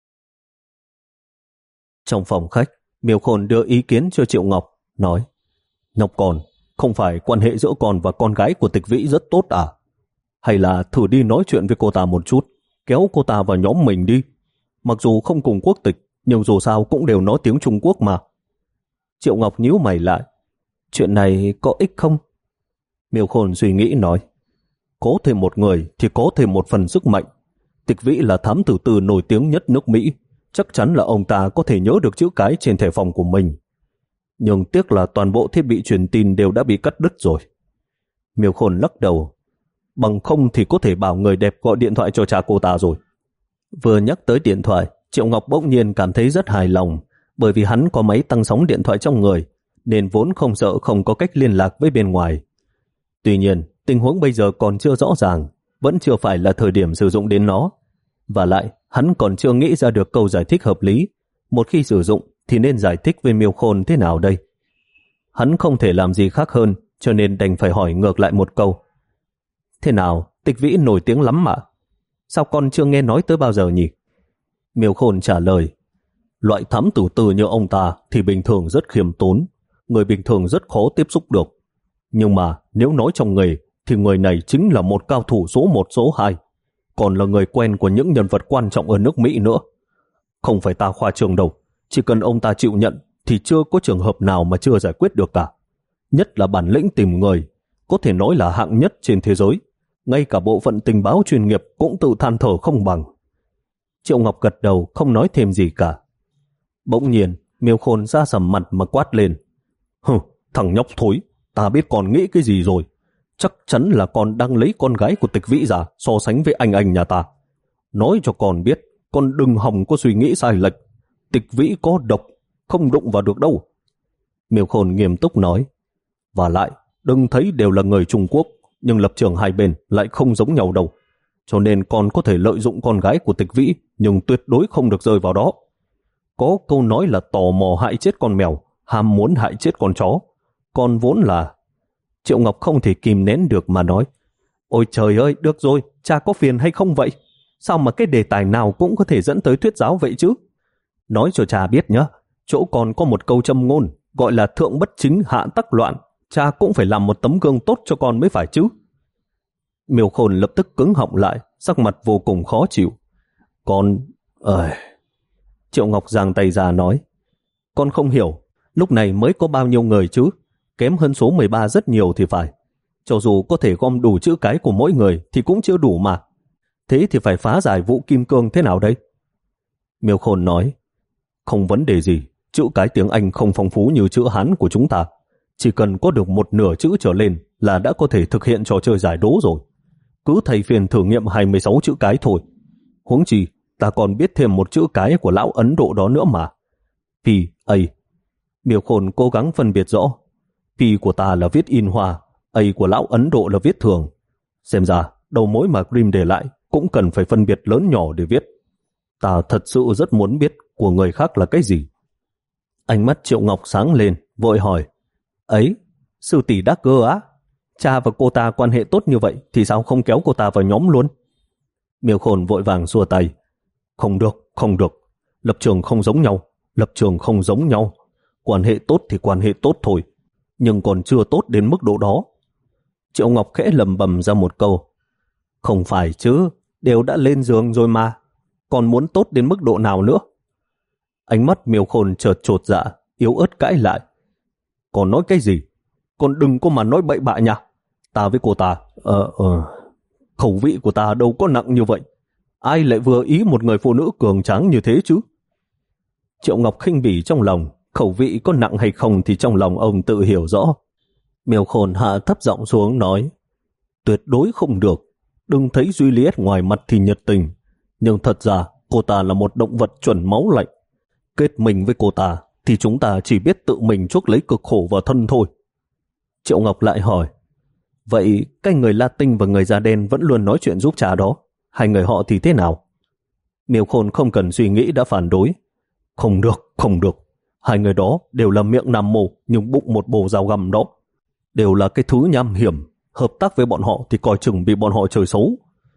A: Trong phòng khách, Miêu Khôn đưa ý kiến cho Triệu Ngọc, nói, Ngọc con, không phải quan hệ giữa con và con gái của Tịch Vĩ rất tốt à? Hay là thử đi nói chuyện với cô ta một chút, kéo cô ta vào nhóm mình đi. Mặc dù không cùng quốc tịch, nhưng dù sao cũng đều nói tiếng Trung Quốc mà. Triệu Ngọc nhíu mày lại. Chuyện này có ích không? Miêu Khôn suy nghĩ nói, có thêm một người thì có thêm một phần sức mạnh. Tịch Vĩ là thám tử tư nổi tiếng nhất nước Mỹ, chắc chắn là ông ta có thể nhớ được chữ cái trên thẻ phòng của mình. Nhưng tiếc là toàn bộ thiết bị truyền tin đều đã bị cắt đứt rồi. Miêu Khôn lắc đầu, bằng không thì có thể bảo người đẹp gọi điện thoại cho cha cô ta rồi. Vừa nhắc tới điện thoại, Triệu Ngọc bỗng nhiên cảm thấy rất hài lòng, bởi vì hắn có máy tăng sóng điện thoại trong người, nên vốn không sợ không có cách liên lạc với bên ngoài. Tuy nhiên, tình huống bây giờ còn chưa rõ ràng, vẫn chưa phải là thời điểm sử dụng đến nó. Và lại, hắn còn chưa nghĩ ra được câu giải thích hợp lý. Một khi sử dụng thì nên giải thích với Miêu Khôn thế nào đây? Hắn không thể làm gì khác hơn, cho nên đành phải hỏi ngược lại một câu. Thế nào, Tịch Vĩ nổi tiếng lắm mà. Sao con chưa nghe nói tới bao giờ nhỉ? Miêu Khôn trả lời, loại thám tử tư như ông ta thì bình thường rất khiêm tốn, người bình thường rất khó tiếp xúc được. Nhưng mà nếu nói trong nghề thì người này chính là một cao thủ số một số hai, còn là người quen của những nhân vật quan trọng ở nước Mỹ nữa. Không phải ta khoa trương đâu, chỉ cần ông ta chịu nhận thì chưa có trường hợp nào mà chưa giải quyết được cả. Nhất là bản lĩnh tìm người, có thể nói là hạng nhất trên thế giới. Ngay cả bộ phận tình báo chuyên nghiệp cũng tự than thở không bằng. Triệu Ngọc gật đầu không nói thêm gì cả. Bỗng nhiên, Miêu Khôn ra sầm mặt mà quát lên. Hừ, thằng nhóc thối, ta biết con nghĩ cái gì rồi. Chắc chắn là con đang lấy con gái của Tịch Vĩ ra so sánh với anh anh nhà ta. Nói cho con biết, con đừng hòng có suy nghĩ sai lệch. Tịch Vĩ có độc, không đụng vào được đâu. Miêu Khôn nghiêm túc nói. Và lại, đừng thấy đều là người Trung Quốc, nhưng lập trường hai bên lại không giống nhau đâu. Cho nên con có thể lợi dụng con gái của Tịch Vĩ, nhưng tuyệt đối không được rơi vào đó. Có câu nói là tò mò hại chết con mèo, ham muốn hại chết con chó. Con vốn là... Triệu Ngọc không thể kìm nén được mà nói. Ôi trời ơi, được rồi, cha có phiền hay không vậy? Sao mà cái đề tài nào cũng có thể dẫn tới thuyết giáo vậy chứ? Nói cho cha biết nhé, chỗ con có một câu châm ngôn, gọi là thượng bất chính hạ tắc loạn. Cha cũng phải làm một tấm gương tốt cho con mới phải chứ. Miêu Khôn lập tức cứng họng lại, sắc mặt vô cùng khó chịu. Con... Ơi... Triệu Ngọc giang tay ra nói. Con không hiểu, lúc này mới có bao nhiêu người chứ? Kém hơn số mười ba rất nhiều thì phải. Cho dù có thể gom đủ chữ cái của mỗi người thì cũng chưa đủ mà. Thế thì phải phá giải vụ kim cương thế nào đây? Miêu Khôn nói. Không vấn đề gì, chữ cái tiếng Anh không phong phú như chữ Hán của chúng ta. Chỉ cần có được một nửa chữ trở lên là đã có thể thực hiện trò chơi giải đố rồi. Cứ thầy phiền thử nghiệm hai mươi sáu chữ cái thôi. Huống chi, ta còn biết thêm một chữ cái của lão Ấn Độ đó nữa mà. P, A. Miêu Khôn cố gắng phân biệt rõ. P của ta là viết in hoa, A của lão Ấn Độ là viết thường. Xem ra, đầu mối mà Grimm để lại cũng cần phải phân biệt lớn nhỏ để viết. Ta thật sự rất muốn biết của người khác là cái gì. Ánh mắt Triệu Ngọc sáng lên, vội hỏi. Ấy, sư tỷ đắc cơ á? Cha và cô ta quan hệ tốt như vậy thì sao không kéo cô ta vào nhóm luôn? Miêu Khôn vội vàng xua tay. Không được, không được. Lập trường không giống nhau, lập trường không giống nhau. Quan hệ tốt thì quan hệ tốt thôi, nhưng còn chưa tốt đến mức độ đó. Triệu Ngọc khẽ lầm bầm ra một câu. Không phải chứ, đều đã lên giường rồi mà. Còn muốn tốt đến mức độ nào nữa? Ánh mắt Miêu Khôn chợt chột dạ, yếu ớt cãi lại. Còn nói cái gì? Con đừng có mà nói bậy bạ nha. Ta với cô ta, ờ, ờ, khẩu vị của ta đâu có nặng như vậy. Ai lại vừa ý một người phụ nữ cường tráng như thế chứ? Triệu Ngọc khinh bỉ trong lòng, khẩu vị có nặng hay không thì trong lòng ông tự hiểu rõ. Miêu Khôn hạ thấp giọng xuống nói, tuyệt đối không được. Đừng thấy Juliet ngoài mặt thì nhiệt tình, nhưng thật ra cô ta là một động vật chuẩn máu lạnh. Kết mình với cô ta thì chúng ta chỉ biết tự mình chuốc lấy cực khổ vào thân thôi. Triệu Ngọc lại hỏi, vậy cái người Latin và người da đen vẫn luôn nói chuyện giúp cha đó, hai người họ thì thế nào? Miêu Khôn không cần suy nghĩ đã phản đối, không được, không được. Hai người đó đều là miệng nằm mồ nhưng bụng một bồ dao găm đó. Đều là cái thứ nham hiểm, hợp tác với bọn họ thì coi chừng bị bọn họ chơi xấu.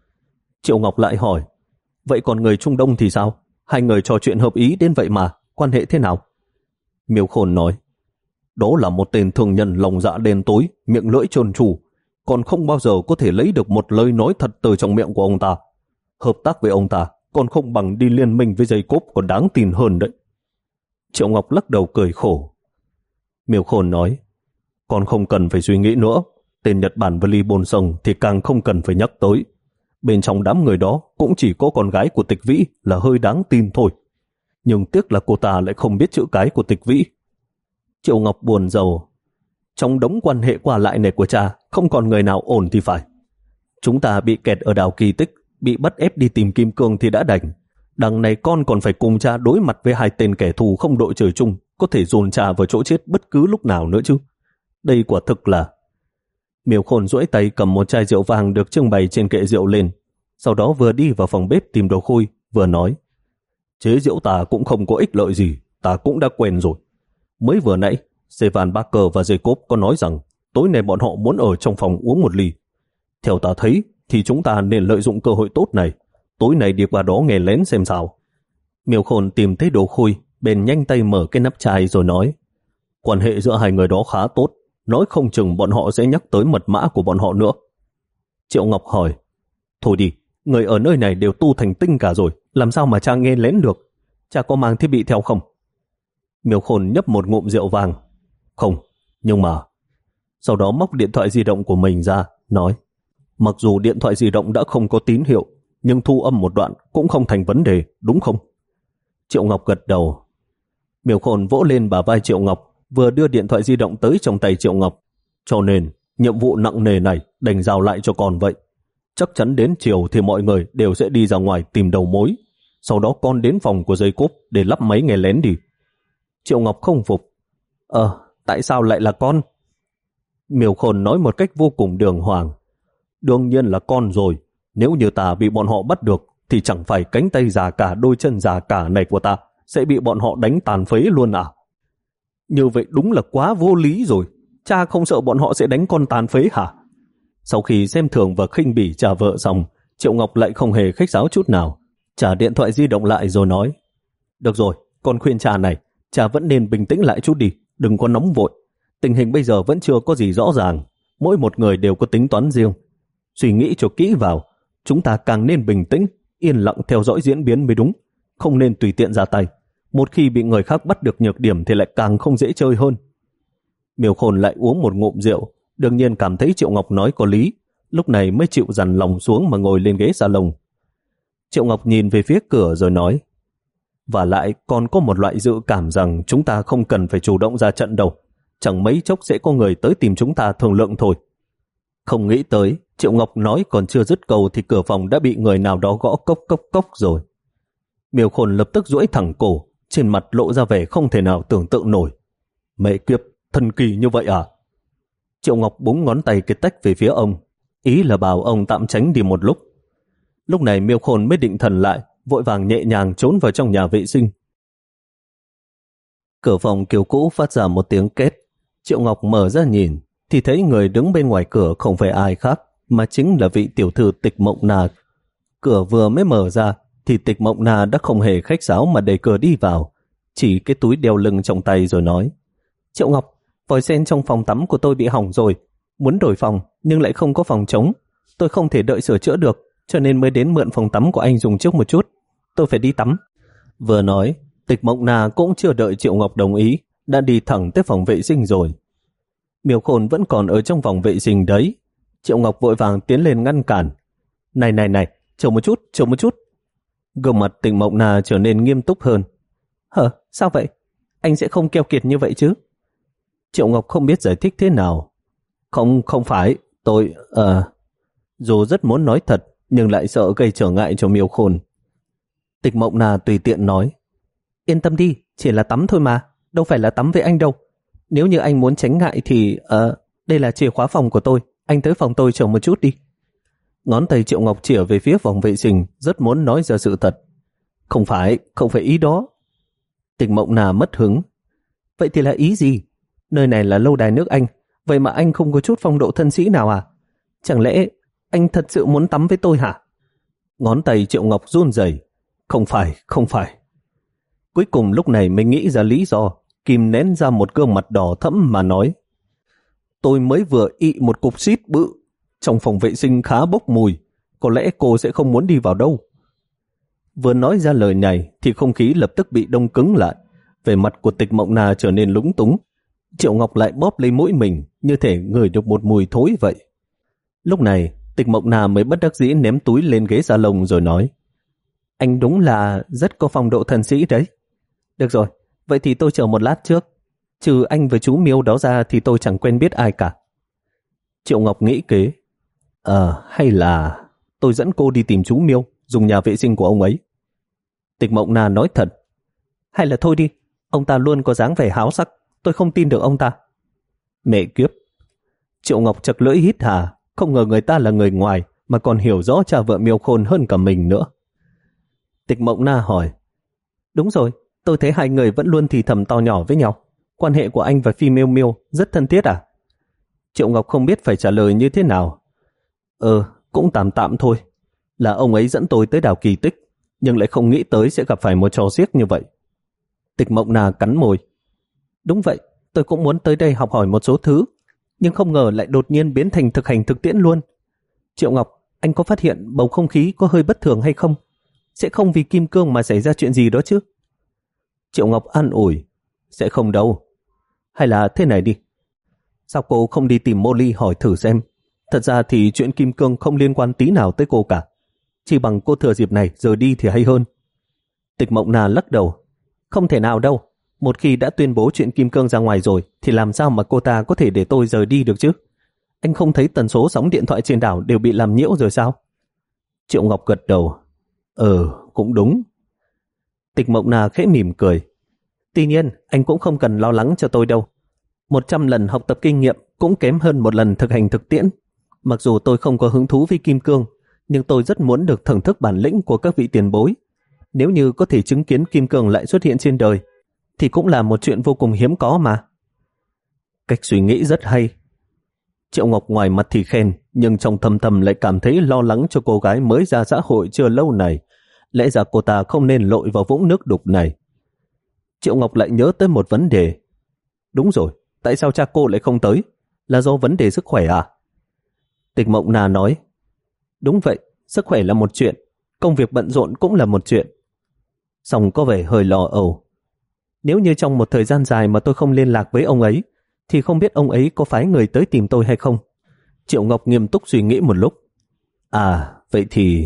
A: Triệu Ngọc lại hỏi, vậy còn người Trung Đông thì sao? Hai người trò chuyện hợp ý đến vậy mà, quan hệ thế nào? Miêu Khôn nói, đó là một tên thương nhân lòng dạ đen tối, miệng lưỡi trơn tru, còn không bao giờ có thể lấy được một lời nói thật từ trong miệng của ông ta. Hợp tác với ông ta còn không bằng đi liên minh với Jacob còn đáng tin hơn đấy. Triệu Ngọc lắc đầu cười khổ. Miêu Khôn nói, còn không cần phải suy nghĩ nữa, tên Nhật Bản và Lee Bôn Sông thì càng không cần phải nhắc tới. Bên trong đám người đó cũng chỉ có con gái của Tịch Vĩ là hơi đáng tin thôi. Nhưng tiếc là cô ta lại không biết chữ cái của Tịch Vĩ. Triệu Ngọc buồn rầu. Trong đống quan hệ qua lại này của cha, không còn người nào ổn thì phải. Chúng ta bị kẹt ở đảo Kỳ Tích, bị bắt ép đi tìm Kim Cương thì đã đành. Đằng này con còn phải cùng cha đối mặt với hai tên kẻ thù không đội trời chung, có thể dồn cha vào chỗ chết bất cứ lúc nào nữa chứ. Đây quả thực là... Miêu Khôn duỗi tay cầm một chai rượu vàng được trưng bày trên kệ rượu lên, sau đó vừa đi vào phòng bếp tìm đồ khui, vừa nói, chế rượu ta cũng không có ích lợi gì, ta cũng đã quen rồi. Mới vừa nãy, Stefan Barker và Jacob có nói rằng tối nay bọn họ muốn ở trong phòng uống một ly. Theo ta thấy thì chúng ta nên lợi dụng cơ hội tốt này, tối nay đi qua đó nghe lén xem sao. Miêu Khôn tìm thấy đồ khui, bèn nhanh tay mở cái nắp chai rồi nói, quan hệ giữa hai người đó khá tốt, nói không chừng bọn họ sẽ nhắc tới mật mã của bọn họ nữa. Triệu Ngọc hỏi, thôi đi, người ở nơi này đều tu thành tinh cả rồi, làm sao mà cha nghe lén được? Cha có mang thiết bị theo không? Miêu Khôn nhấp một ngụm rượu vàng. Không, nhưng mà... Sau đó móc điện thoại di động của mình ra, nói, mặc dù điện thoại di động đã không có tín hiệu, nhưng thu âm một đoạn cũng không thành vấn đề, đúng không? Triệu Ngọc gật đầu. Miêu Khôn vỗ lên bả vai Triệu Ngọc, vừa đưa điện thoại di động tới trong tay Triệu Ngọc. Cho nên, nhiệm vụ nặng nề này đành giao lại cho con vậy. Chắc chắn đến chiều thì mọi người đều sẽ đi ra ngoài tìm đầu mối. Sau đó con đến phòng của Jacob để lắp máy nghe lén đi. Triệu Ngọc không phục. Ờ, tại sao lại là con? Miêu Khôn nói một cách vô cùng đường hoàng. Đương nhiên là con rồi. Nếu như ta bị bọn họ bắt được, thì chẳng phải cánh tay già cả đôi chân già cả này của ta sẽ bị bọn họ đánh tàn phế luôn à? Như vậy đúng là quá vô lý rồi. Cha không sợ bọn họ sẽ đánh con tàn phế hả? Sau khi xem thường và khinh bỉ cha vợ xong, Triệu Ngọc lại không hề khách sáo chút nào, trả điện thoại di động lại rồi nói, được rồi, con khuyên cha này, cha vẫn nên bình tĩnh lại chút đi, đừng có nóng vội. Tình hình bây giờ vẫn chưa có gì rõ ràng, mỗi một người đều có tính toán riêng. Suy nghĩ cho kỹ vào, chúng ta càng nên bình tĩnh, yên lặng theo dõi diễn biến mới đúng, không nên tùy tiện ra tay. Một khi bị người khác bắt được nhược điểm thì lại càng không dễ chơi hơn. Miêu Khôn lại uống một ngụm rượu, đương nhiên cảm thấy Triệu Ngọc nói có lý, lúc này mới chịu dằn lòng xuống mà ngồi lên ghế salon. Triệu Ngọc nhìn về phía cửa rồi nói, và lại còn có một loại dự cảm rằng chúng ta không cần phải chủ động ra trận đâu, chẳng mấy chốc sẽ có người tới tìm chúng ta thương lượng thôi. Không nghĩ tới, Triệu Ngọc nói còn chưa dứt câu thì cửa phòng đã bị người nào đó gõ cốc cốc cốc rồi. Miêu Khôn lập tức duỗi thẳng cổ, trên mặt lộ ra vẻ không thể nào tưởng tượng nổi. Mẹ kiếp, thần kỳ như vậy à? Triệu Ngọc búng ngón tay cái tách về phía ông, ý là bảo ông tạm tránh đi một lúc. Lúc này Miêu Khôn mới định thần lại, vội vàng nhẹ nhàng trốn vào trong nhà vệ sinh. Cửa phòng kiểu cũ phát ra một tiếng két. Triệu Ngọc mở ra nhìn, thì thấy người đứng bên ngoài cửa không phải ai khác, mà chính là vị tiểu thư Tịch Mộng Na. Cửa vừa mới mở ra, thì Tịch Mộng Na đã không hề khách sáo mà đẩy cửa đi vào, chỉ cái túi đeo lưng trong tay rồi nói, Triệu Ngọc, vòi sen trong phòng tắm của tôi bị hỏng rồi, muốn đổi phòng nhưng lại không có phòng trống. Tôi không thể đợi sửa chữa được, cho nên mới đến mượn phòng tắm của anh dùng trước một chút. Tôi phải đi tắm. Vừa nói, Tịch Mộng Na cũng chưa đợi Triệu Ngọc đồng ý, đã đi thẳng tới phòng vệ sinh rồi. Miêu Khôn vẫn còn ở trong phòng vệ sinh đấy. Triệu Ngọc vội vàng tiến lên ngăn cản. Này này này, chờ một chút, chờ một chút. Gương mặt Tịch Mộng Na trở nên nghiêm túc hơn. Hả, sao vậy? Anh sẽ không keo kiệt như vậy chứ? Triệu Ngọc không biết giải thích thế nào. Không, không phải, tôi... Ờ... Dù rất muốn nói thật, nhưng lại sợ gây trở ngại cho Miêu Khôn. Tịch Mộng Na tùy tiện nói. Yên tâm đi, chỉ là tắm thôi mà, đâu phải là tắm với anh đâu. Nếu như anh muốn tránh ngại thì... Ờ... đây là chìa khóa phòng của tôi, anh tới phòng tôi chờ một chút đi. Ngón tay Triệu Ngọc chĩa về phía phòng vệ sinh, rất muốn nói ra sự thật. Không phải, không phải ý đó. Tịch Mộng Na mất hứng. Vậy thì là ý gì? Nơi này là lâu đài nước Anh, vậy mà anh không có chút phong độ thân sĩ nào à? Chẳng lẽ anh thật sự muốn tắm với tôi hả? Ngón tay Triệu Ngọc run rẩy. Không phải, không phải. Cuối cùng lúc này mới nghĩ ra lý do, kìm nén ra một gương mặt đỏ thẫm mà nói. Tôi mới vừa ị một cục xít bự, trong phòng vệ sinh khá bốc mùi, có lẽ cô sẽ không muốn đi vào đâu. Vừa nói ra lời này thì không khí lập tức bị đông cứng lại, vẻ mặt của Tịch Mộng Na trở nên lúng túng. Triệu Ngọc lại bóp lấy mũi mình, như thể ngửi được một mùi thối vậy. Lúc này, Tịch Mộng Na mới bất đắc dĩ ném túi lên ghế salon rồi nói. Anh đúng là rất có phong độ thần sĩ đấy. Được rồi, vậy thì tôi chờ một lát trước. Trừ anh và chú Miêu đó ra thì tôi chẳng quen biết ai cả. Triệu Ngọc nghĩ kế. Ờ, hay là tôi dẫn cô đi tìm chú Miêu, dùng nhà vệ sinh của ông ấy. Tịch Mộng Na nói thật. Hay là thôi đi, ông ta luôn có dáng vẻ háo sắc, tôi không tin được ông ta. Mẹ kiếp. Triệu Ngọc chật lưỡi hít hà, không ngờ người ta là người ngoài mà còn hiểu rõ cha vợ Miêu Khôn hơn cả mình nữa. Tịch Mộng Na hỏi. Đúng rồi, tôi thấy hai người vẫn luôn thì thầm to nhỏ với nhau. Quan hệ của anh và Phi Miêu Miêu rất thân thiết à? Triệu Ngọc không biết phải trả lời như thế nào. Ờ, cũng tạm tạm thôi. Là ông ấy dẫn tôi tới đảo Kỳ Tích, nhưng lại không nghĩ tới sẽ gặp phải một trò xiếc như vậy. Tịch Mộng Na cắn môi. Đúng vậy, tôi cũng muốn tới đây học hỏi một số thứ, nhưng không ngờ lại đột nhiên biến thành thực hành thực tiễn luôn. Triệu Ngọc, anh có phát hiện bầu không khí có hơi bất thường hay không? Sẽ không vì kim cương mà xảy ra chuyện gì đó chứ? Triệu Ngọc an ủi. Sẽ không đâu. Hay là thế này đi. Sao cô không đi tìm Molly hỏi thử xem? Thật ra thì chuyện kim cương không liên quan tí nào tới cô cả. Chỉ bằng cô thừa dịp này giờ đi thì hay hơn. Tịch Mộng Na lắc đầu. Không thể nào đâu. Một khi đã tuyên bố chuyện kim cương ra ngoài rồi thì làm sao mà cô ta có thể để tôi rời đi được chứ? Anh không thấy tần số sóng điện thoại trên đảo đều bị làm nhiễu rồi sao? Triệu Ngọc gật đầu. Ờ, cũng đúng. Tịch Mộng Na khẽ mỉm cười. Tuy nhiên, anh cũng không cần lo lắng cho tôi đâu. Một trăm lần học tập kinh nghiệm cũng kém hơn một lần thực hành thực tiễn. Mặc dù tôi không có hứng thú với kim cương, nhưng tôi rất muốn được thưởng thức bản lĩnh của các vị tiền bối. Nếu như có thể chứng kiến kim cương lại xuất hiện trên đời, thì cũng là một chuyện vô cùng hiếm có mà. Cách suy nghĩ rất hay. Triệu Ngọc ngoài mặt thì khen, nhưng trong thầm thầm lại cảm thấy lo lắng cho cô gái mới ra xã hội chưa lâu này. Lẽ ra cô ta không nên lội vào vũng nước đục này. Triệu Ngọc lại nhớ tới một vấn đề. Đúng rồi, tại sao cha cô lại không tới? Là do vấn đề sức khỏe à? Tịch Mộng Na nói. Đúng vậy, sức khỏe là một chuyện, công việc bận rộn cũng là một chuyện. Song có vẻ hơi lo âu. Nếu như trong một thời gian dài mà tôi không liên lạc với ông ấy, thì không biết ông ấy có phái người tới tìm tôi hay không. Triệu Ngọc nghiêm túc suy nghĩ một lúc. À, vậy thì...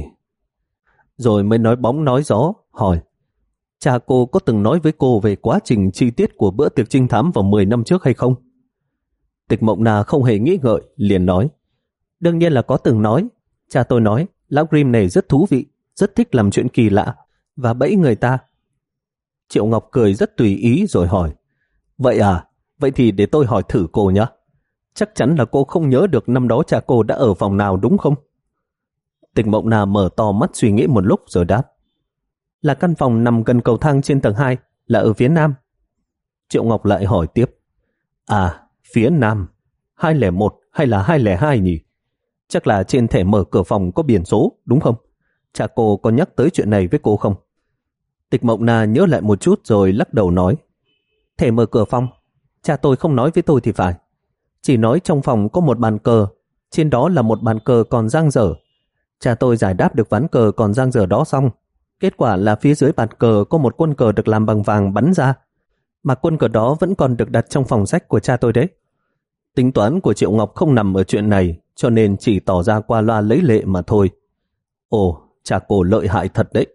A: Rồi mới nói bóng nói gió, hỏi. Cha cô có từng nói với cô về quá trình chi tiết của bữa tiệc trinh thám vào mười năm trước hay không? Tịch Mộng Na không hề nghĩ ngợi, liền nói. Đương nhiên là có từng nói. Cha tôi nói, lão Grimm này rất thú vị, rất thích làm chuyện kỳ lạ, và bẫy người ta. Triệu Ngọc cười rất tùy ý rồi hỏi. Vậy à, vậy thì để tôi hỏi thử cô nhé. Chắc chắn là cô không nhớ được năm đó cha cô đã ở phòng nào đúng không? Tịch Mộng Na mở to mắt suy nghĩ một lúc rồi đáp. Là căn phòng nằm gần cầu thang trên tầng hai, là ở phía nam. Triệu Ngọc lại hỏi tiếp. À, phía nam. hai không một hay là hai không hai nhỉ? Chắc là trên thẻ mở cửa phòng có biển số, đúng không? Cha cô có nhắc tới chuyện này với cô không? Tịch Mộng Na nhớ lại một chút rồi lắc đầu nói. Thẻ mở cửa phòng? Cha tôi không nói với tôi thì phải. Chỉ nói trong phòng có một bàn cờ, trên đó là một bàn cờ còn dang dở. Cha tôi giải đáp được ván cờ còn dang dở đó xong. Kết quả là phía dưới bàn cờ có một quân cờ được làm bằng vàng bắn ra, mà quân cờ đó vẫn còn được đặt trong phòng sách của cha tôi đấy. Tính toán của Triệu Ngọc không nằm ở chuyện này, cho nên chỉ tỏ ra qua loa lấy lệ mà thôi. Ồ, cha cô lợi hại thật đấy.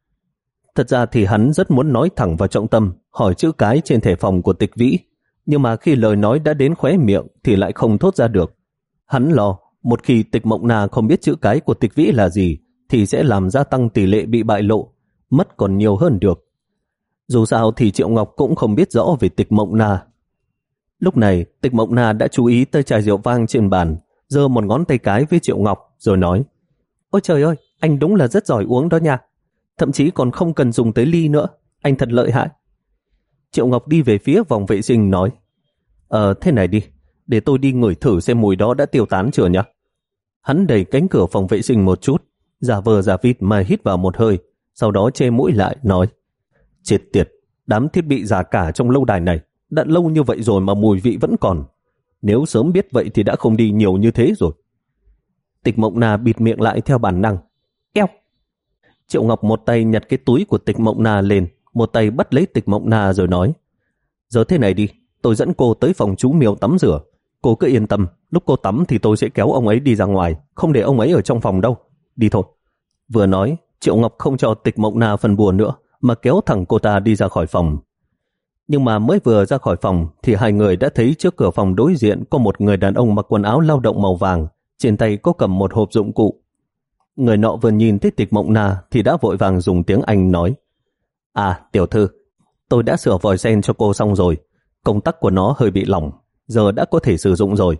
A: Thật ra thì hắn rất muốn nói thẳng vào trọng tâm, hỏi chữ cái trên thẻ phòng của Tịch Vĩ, nhưng mà khi lời nói đã đến khóe miệng thì lại không thốt ra được. Hắn lo, một khi Tịch Mộng Na không biết chữ cái của Tịch Vĩ là gì, thì sẽ làm gia tăng tỷ lệ bị bại lộ, mất còn nhiều hơn được. Dù sao thì Triệu Ngọc cũng không biết rõ về Tịch Mộng Na. Lúc này, Tịch Mộng Na đã chú ý tới chai rượu vang trên bàn, giơ một ngón tay cái với Triệu Ngọc, rồi nói: Ôi trời ơi, anh đúng là rất giỏi uống đó nha. Thậm chí còn không cần dùng tới ly nữa, anh thật lợi hại. Triệu Ngọc đi về phía phòng vệ sinh nói: Ờ, thế này đi, để tôi đi ngửi thử xem mùi đó đã tiêu tán chưa nhé. Hắn đẩy cánh cửa phòng vệ sinh một chút, giả vờ giả vịt mà hít vào một hơi, sau đó che mũi lại nói: Chết tiệt, đám thiết bị giả cả trong lâu đài này, đã lâu như vậy rồi mà mùi vị vẫn còn. Nếu sớm biết vậy thì đã không đi nhiều như thế rồi. Tịch Mộng Na bịt miệng lại theo bản năng. Eo! Triệu Ngọc một tay nhặt cái túi của Tịch Mộng Na lên, một tay bắt lấy Tịch Mộng Na rồi nói: Giờ thế này đi, tôi dẫn cô tới phòng chú Miêu tắm rửa. Cô cứ yên tâm, lúc cô tắm thì tôi sẽ kéo ông ấy đi ra ngoài, không để ông ấy ở trong phòng đâu. Đi thôi. Vừa nói, Triệu Ngọc không cho Tịch Mộng Na phân bùa nữa, mà kéo thẳng cô ta đi ra khỏi phòng. Nhưng mà mới vừa ra khỏi phòng thì hai người đã thấy trước cửa phòng đối diện có một người đàn ông mặc quần áo lao động màu vàng, trên tay có cầm một hộp dụng cụ. Người nọ vừa nhìn thấy Tịch Mộng Na thì đã vội vàng dùng tiếng Anh nói: À, tiểu thư, tôi đã sửa vòi sen cho cô xong rồi. Công tắc của nó hơi bị lỏng, giờ đã có thể sử dụng rồi.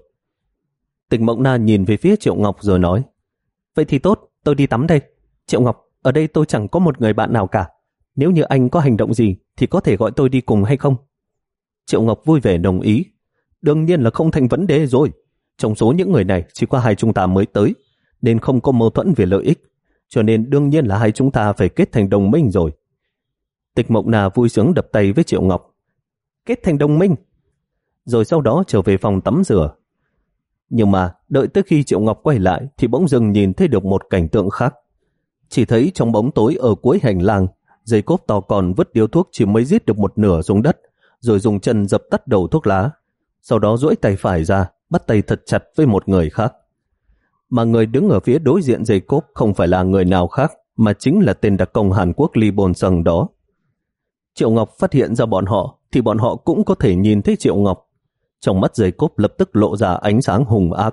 A: Tịch Mộng Na nhìn về phía Triệu Ngọc rồi nói: Vậy thì tốt, tôi đi tắm đây. Triệu Ngọc, ở đây tôi chẳng có một người bạn nào cả. Nếu như anh có hành động gì thì có thể gọi tôi đi cùng hay không? Triệu Ngọc vui vẻ đồng ý. Đương nhiên là không thành vấn đề rồi. Trong số những người này chỉ có hai chúng ta mới tới, nên không có mâu thuẫn về lợi ích, cho nên đương nhiên là hai chúng ta phải kết thành đồng minh rồi. Tịch Mộng Na vui sướng đập tay với Triệu Ngọc. Kết thành đồng minh? Rồi sau đó trở về phòng tắm rửa. Nhưng mà đợi tới khi Triệu Ngọc quay lại thì bỗng dưng nhìn thấy được một cảnh tượng khác. Chỉ thấy trong bóng tối ở cuối hành lang, dây cốp to còn vứt điếu thuốc chỉ mới rít được một nửa xuống đất, rồi dùng chân dập tắt đầu thuốc lá. Sau đó duỗi tay phải ra, bắt tay thật chặt với một người khác. Mà người đứng ở phía đối diện dây cốp không phải là người nào khác, mà chính là tên đặc công Hàn Quốc Lee Bôn Sung đó. Triệu Ngọc phát hiện ra bọn họ, thì bọn họ cũng có thể nhìn thấy Triệu Ngọc. Trong mắt dây cốp lập tức lộ ra ánh sáng hung ác.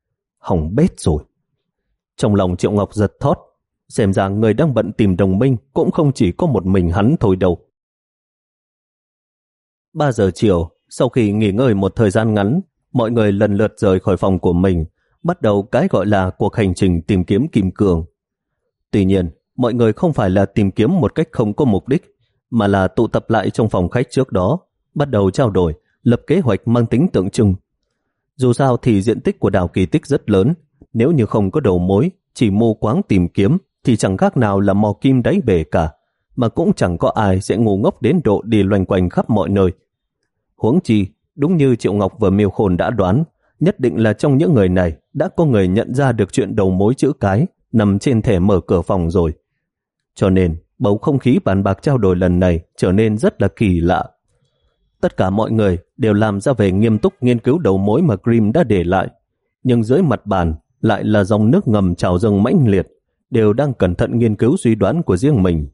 A: Hỏng bét rồi. Trong lòng Triệu Ngọc giật thót, xem ra người đang bận tìm đồng minh cũng không chỉ có một mình hắn thôi đâu. ba giờ chiều, sau khi nghỉ ngơi một thời gian ngắn, mọi người lần lượt rời khỏi phòng của mình, bắt đầu cái gọi là cuộc hành trình tìm kiếm kim cương. Tuy nhiên, mọi người không phải là tìm kiếm một cách không có mục đích, mà là tụ tập lại trong phòng khách trước đó, bắt đầu trao đổi, lập kế hoạch mang tính tượng trưng. Dù sao thì diện tích của đảo Kỳ Tích rất lớn, nếu như không có đầu mối, chỉ mù quáng tìm kiếm thì chẳng khác nào là mò kim đáy bể cả, mà cũng chẳng có ai sẽ ngu ngốc đến độ đi loanh quanh khắp mọi nơi. Huống chi, đúng như Triệu Ngọc và Miêu Khôn đã đoán, nhất định là trong những người này đã có người nhận ra được chuyện đầu mối chữ cái nằm trên thẻ mở cửa phòng rồi. Cho nên, bầu không khí bàn bạc trao đổi lần này trở nên rất là kỳ lạ. Tất cả mọi người đều làm ra vẻ nghiêm túc nghiên cứu đầu mối mà Grimm đã để lại, nhưng dưới mặt bàn lại là dòng nước ngầm trào dâng mãnh liệt, đều đang cẩn thận nghiên cứu suy đoán của riêng mình.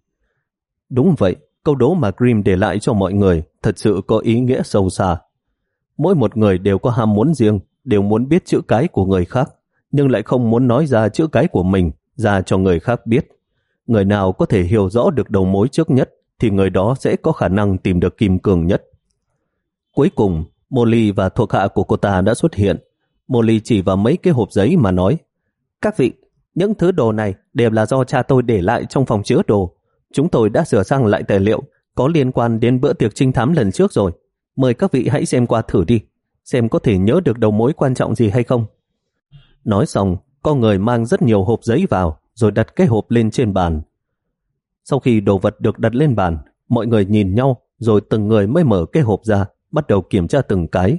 A: Đúng vậy, câu đố mà Grimm để lại cho mọi người thật sự có ý nghĩa sâu xa. Mỗi một người đều có ham muốn riêng, đều muốn biết chữ cái của người khác, nhưng lại không muốn nói ra chữ cái của mình ra cho người khác biết. Người nào có thể hiểu rõ được đầu mối trước nhất thì người đó sẽ có khả năng tìm được kim cương nhất. Cuối cùng, Molly và thuộc hạ của cô ta đã xuất hiện. Molly chỉ vào mấy cái hộp giấy mà nói: Các vị, những thứ đồ này đều là do cha tôi để lại trong phòng chứa đồ. Chúng tôi đã sửa sang lại tài liệu có liên quan đến bữa tiệc trinh thám lần trước rồi. Mời các vị hãy xem qua thử đi, xem có thể nhớ được đầu mối quan trọng gì hay không. Nói xong, có người mang rất nhiều hộp giấy vào, rồi đặt cái hộp lên trên bàn. Sau khi đồ vật được đặt lên bàn, mọi người nhìn nhau, rồi từng người mới mở cái hộp ra, bắt đầu kiểm tra từng cái.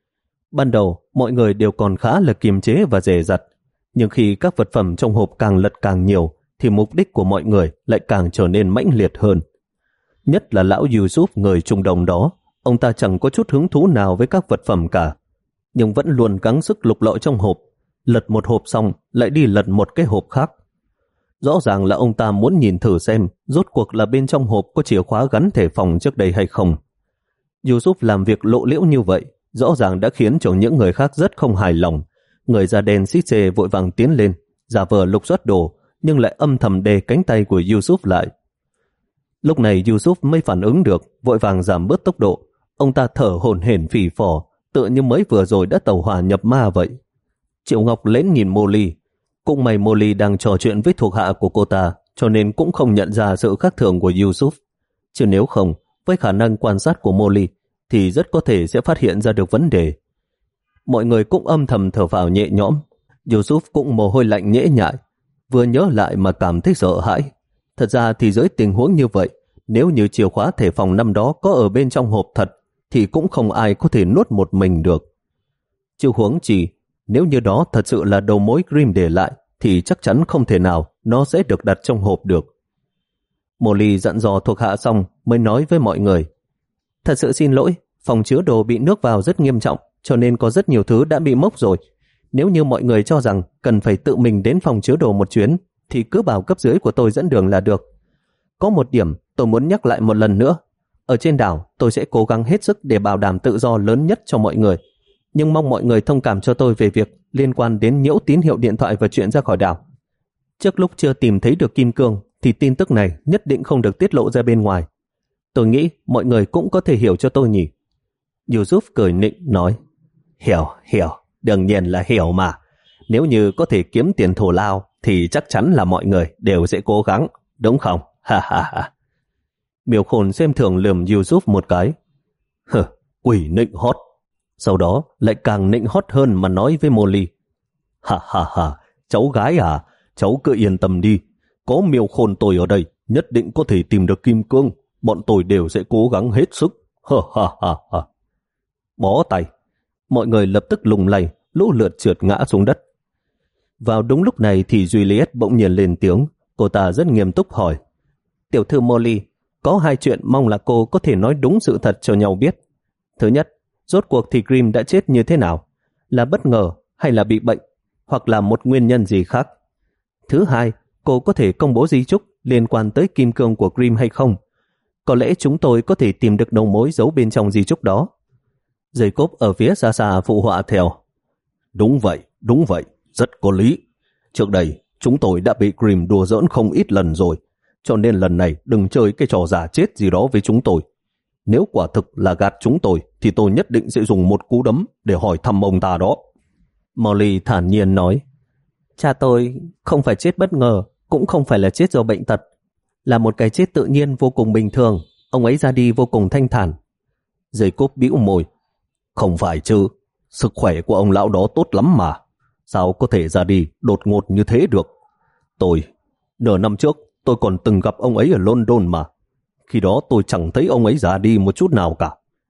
A: Ban đầu, mọi người đều còn khá là kiềm chế và dè dặt, nhưng khi các vật phẩm trong hộp càng lật càng nhiều, thì mục đích của mọi người lại càng trở nên mãnh liệt hơn. Nhất là lão Yusuf người Trung Đông đó, ông ta chẳng có chút hứng thú nào với các vật phẩm cả, nhưng vẫn luôn gắng sức lục lọi trong hộp, lật một hộp xong lại đi lật một cái hộp khác. Rõ ràng là ông ta muốn nhìn thử xem rốt cuộc là bên trong hộp có chìa khóa gắn thẻ phòng trước đây hay không. Yusuf làm việc lộ liễu như vậy, rõ ràng đã khiến cho những người khác rất không hài lòng. Người da đen xích xê vội vàng tiến lên, giả vờ lục soát đồ, nhưng lại âm thầm đè cánh tay của Yusuf lại. Lúc này Yusuf mới phản ứng được, vội vàng giảm bớt tốc độ. Ông ta thở hổn hển phì phò, tựa như mới vừa rồi đã tẩu hỏa nhập ma vậy. Triệu Ngọc lén nhìn Molly. Cũng may Molly đang trò chuyện với thuộc hạ của cô ta, cho nên cũng không nhận ra sự khác thường của Yusuf. Chứ nếu không, với khả năng quan sát của Molly, thì rất có thể sẽ phát hiện ra được vấn đề. Mọi người cũng âm thầm thở phào nhẹ nhõm. Yusuf cũng mồ hôi lạnh nhễ nhại, vừa nhớ lại mà cảm thấy sợ hãi. Thật ra thì dưới tình huống như vậy, nếu như chìa khóa thẻ phòng năm đó có ở bên trong hộp thật, thì cũng không ai có thể nuốt một mình được. Chứ huống chi, nếu như đó thật sự là đầu mối Grimm để lại, thì chắc chắn không thể nào nó sẽ được đặt trong hộp được. Molly dặn dò thuộc hạ xong mới nói với mọi người. Thật sự xin lỗi, phòng chứa đồ bị nước vào rất nghiêm trọng, cho nên có rất nhiều thứ đã bị mốc rồi. Nếu như mọi người cho rằng cần phải tự mình đến phòng chứa đồ một chuyến, thì cứ bảo cấp dưới của tôi dẫn đường là được. Có một điểm tôi muốn nhắc lại một lần nữa. Ở trên đảo, tôi sẽ cố gắng hết sức để bảo đảm tự do lớn nhất cho mọi người. Nhưng mong mọi người thông cảm cho tôi về việc liên quan đến nhiễu tín hiệu điện thoại và chuyện ra khỏi đảo. Trước lúc chưa tìm thấy được kim cương, thì tin tức này nhất định không được tiết lộ ra bên ngoài. Tôi nghĩ mọi người cũng có thể hiểu cho tôi nhỉ. Yusuf cười nịnh nói. Hiểu, hiểu, đương nhiên là hiểu mà. Nếu như có thể kiếm tiền thù lao, thì chắc chắn là mọi người đều sẽ cố gắng, đúng không? Ha ha ha. Miêu Khôn xem thường lườm Yusuf một cái. Hừ, quỷ nịnh hót. Sau đó lại càng nịnh hót hơn mà nói với Molly. Ha ha ha, cháu gái à, cháu cứ yên tâm đi. Có Miêu Khôn tôi ở đây, nhất định có thể tìm được kim cương. Bọn tôi đều sẽ cố gắng hết sức. Ha ha ha ha. Bó tay. Mọi người lập tức lùng lay, lũ lượt trượt ngã xuống đất. Vào đúng lúc này thì Juliet bỗng nhiên lên tiếng. Cô ta rất nghiêm túc hỏi. Tiểu thư Molly, có hai chuyện mong là cô có thể nói đúng sự thật cho nhau biết. Thứ nhất, rốt cuộc thì Grimm đã chết như thế nào? Là bất ngờ hay là bị bệnh? Hoặc là một nguyên nhân gì khác? Thứ hai, cô có thể công bố di chúc liên quan tới kim cương của Grimm hay không? Có lẽ chúng tôi có thể tìm được đầu mối giấu bên trong di chúc đó. Jacob ở phía xa xa phụ họa theo. Đúng vậy, đúng vậy, rất có lý. Trước đây, chúng tôi đã bị Grimm đùa giỡn không ít lần rồi, cho nên lần này đừng chơi cái trò giả chết gì đó với chúng tôi. Nếu quả thực là gạt chúng tôi, thì tôi nhất định sẽ dùng một cú đấm để hỏi thăm ông ta đó. Molly thản nhiên nói. Cha tôi không phải chết bất ngờ, cũng không phải là chết do bệnh tật. Là một cái chết tự nhiên vô cùng bình thường. Ông ấy ra đi vô cùng thanh thản. Jacob bĩu môi. Không phải chứ, sức khỏe của ông lão đó tốt lắm mà. Sao có thể ra đi đột ngột như thế được? Tôi, nửa năm trước, tôi còn từng gặp ông ấy ở London mà. Khi đó tôi chẳng thấy ông ấy ra đi một chút nào cả.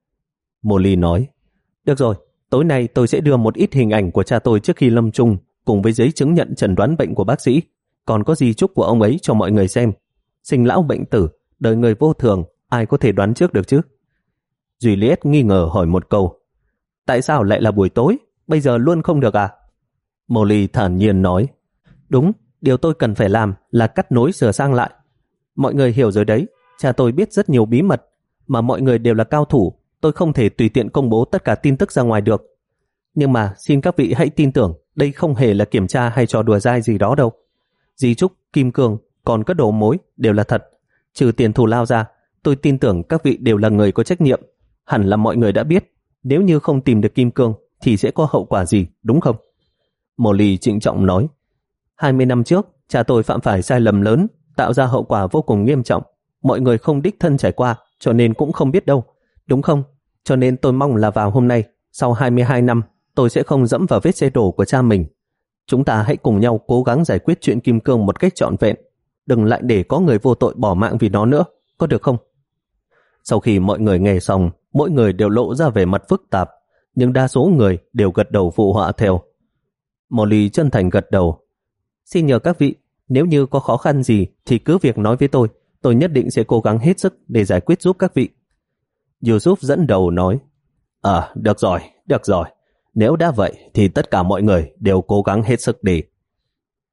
A: Molly nói. Được rồi, tối nay tôi sẽ đưa một ít hình ảnh của cha tôi trước khi lâm chung, cùng với giấy chứng nhận chẩn đoán bệnh của bác sĩ, còn có di chúc của ông ấy cho mọi người xem. Sinh lão bệnh tử, đời người vô thường, ai có thể đoán trước được chứ? Juliet nghi ngờ hỏi một câu. Tại sao lại là buổi tối? Bây giờ luôn không được à? Molly thản nhiên nói. Đúng, điều tôi cần phải làm là cắt nối sửa sang lại. Mọi người hiểu rồi đấy, cha tôi biết rất nhiều bí mật, mà mọi người đều là cao thủ, tôi không thể tùy tiện công bố tất cả tin tức ra ngoài được. Nhưng mà xin các vị hãy tin tưởng, đây không hề là kiểm tra hay trò đùa dai gì đó đâu. Di chúc, kim cương, còn các đầu mối đều là thật. Trừ tiền thù lao ra, tôi tin tưởng các vị đều là người có trách nhiệm. Hẳn là mọi người đã biết, nếu như không tìm được kim cương thì sẽ có hậu quả gì, đúng không? Molly trịnh trọng nói. hai mươi năm trước, cha tôi phạm phải sai lầm lớn, tạo ra hậu quả vô cùng nghiêm trọng. Mọi người không đích thân trải qua, cho nên cũng không biết đâu, đúng không? Cho nên tôi mong là vào hôm nay, sau hai mươi hai năm, tôi sẽ không dẫm vào vết xe đổ của cha mình. Chúng ta hãy cùng nhau cố gắng giải quyết chuyện kim cương một cách trọn vẹn. Đừng lại để có người vô tội bỏ mạng vì nó nữa, có được không? Sau khi mọi người nghe xong, mỗi người đều lộ ra vẻ mặt phức tạp, nhưng đa số người đều gật đầu phụ họa theo. Molly chân thành gật đầu. Xin nhờ các vị, nếu như có khó khăn gì thì cứ việc nói với tôi, tôi nhất định sẽ cố gắng hết sức để giải quyết giúp các vị. Yusuf dẫn đầu nói. À, được rồi, được rồi. Nếu đã vậy thì tất cả mọi người đều cố gắng hết sức đi.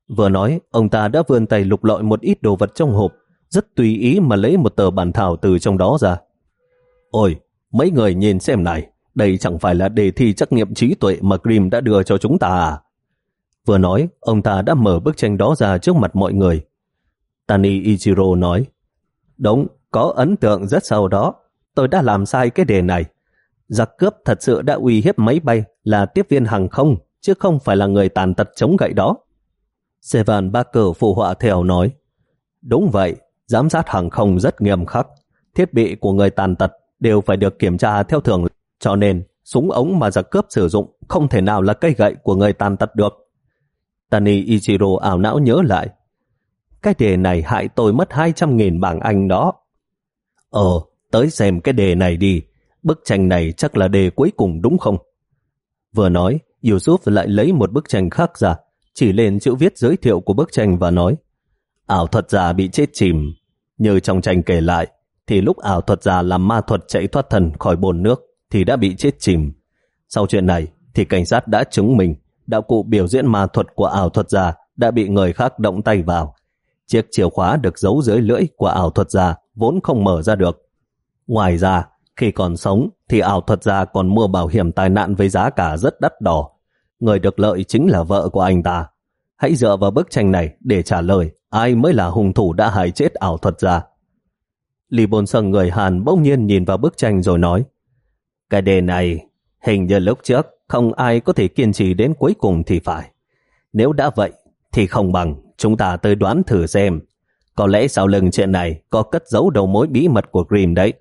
A: Vừa nói, ông ta đã vươn tay lục lọi một ít đồ vật trong hộp, rất tùy ý mà lấy một tờ bản thảo từ trong đó ra. Ôi, mấy người nhìn xem này, đây chẳng phải là đề thi trắc nghiệm trí tuệ mà Grimm đã đưa cho chúng ta à? Vừa nói, ông ta đã mở bức tranh đó ra trước mặt mọi người. Tani Ichiro nói, đúng, có ấn tượng rất sâu đó. Tôi đã làm sai cái đề này. Giặc cướp thật sự đã uy hiếp máy bay là tiếp viên hàng không, chứ không phải là người tàn tật chống gậy đó. Sevan Barker phụ họa theo nói, đúng vậy, giám sát hàng không rất nghiêm khắc. Thiết bị của người tàn tật đều phải được kiểm tra theo thường, cho nên súng ống mà giặc cướp sử dụng không thể nào là cây gậy của người tàn tật được. Tani Ichiro ảo não nhớ lại, cái đề này hại tôi mất hai trăm nghìn bảng Anh đó. Ờ, tới xem cái đề này đi, bức tranh này chắc là đề cuối cùng đúng không? Vừa nói, Yusuf lại lấy một bức tranh khác ra, chỉ lên chữ viết giới thiệu của bức tranh và nói, ảo thuật gia bị chết chìm. Như trong tranh kể lại, thì lúc ảo thuật gia làm ma thuật chạy thoát thân khỏi bồn nước thì đã bị chết chìm. Sau chuyện này thì cảnh sát đã chứng minh đạo cụ biểu diễn ma thuật của ảo thuật gia đã bị người khác động tay vào. Chiếc chìa khóa được giấu dưới lưỡi của ảo thuật gia vốn không mở ra được. Ngoài ra, khi còn sống thì ảo thuật gia còn mua bảo hiểm tai nạn với giá cả rất đắt đỏ. Người được lợi chính là vợ của anh ta. Hãy dựa vào bức tranh này để trả lời ai mới là hung thủ đã hại chết ảo thuật gia. Lý Bồn Sâng người Hàn bỗng nhiên nhìn vào bức tranh rồi nói, cái đề này hình như lúc trước không ai có thể kiên trì đến cuối cùng thì phải. Nếu đã vậy thì không bằng chúng ta tới đoán thử xem. Có lẽ sau lưng chuyện này có cất giấu đầu mối bí mật của Grimm đấy.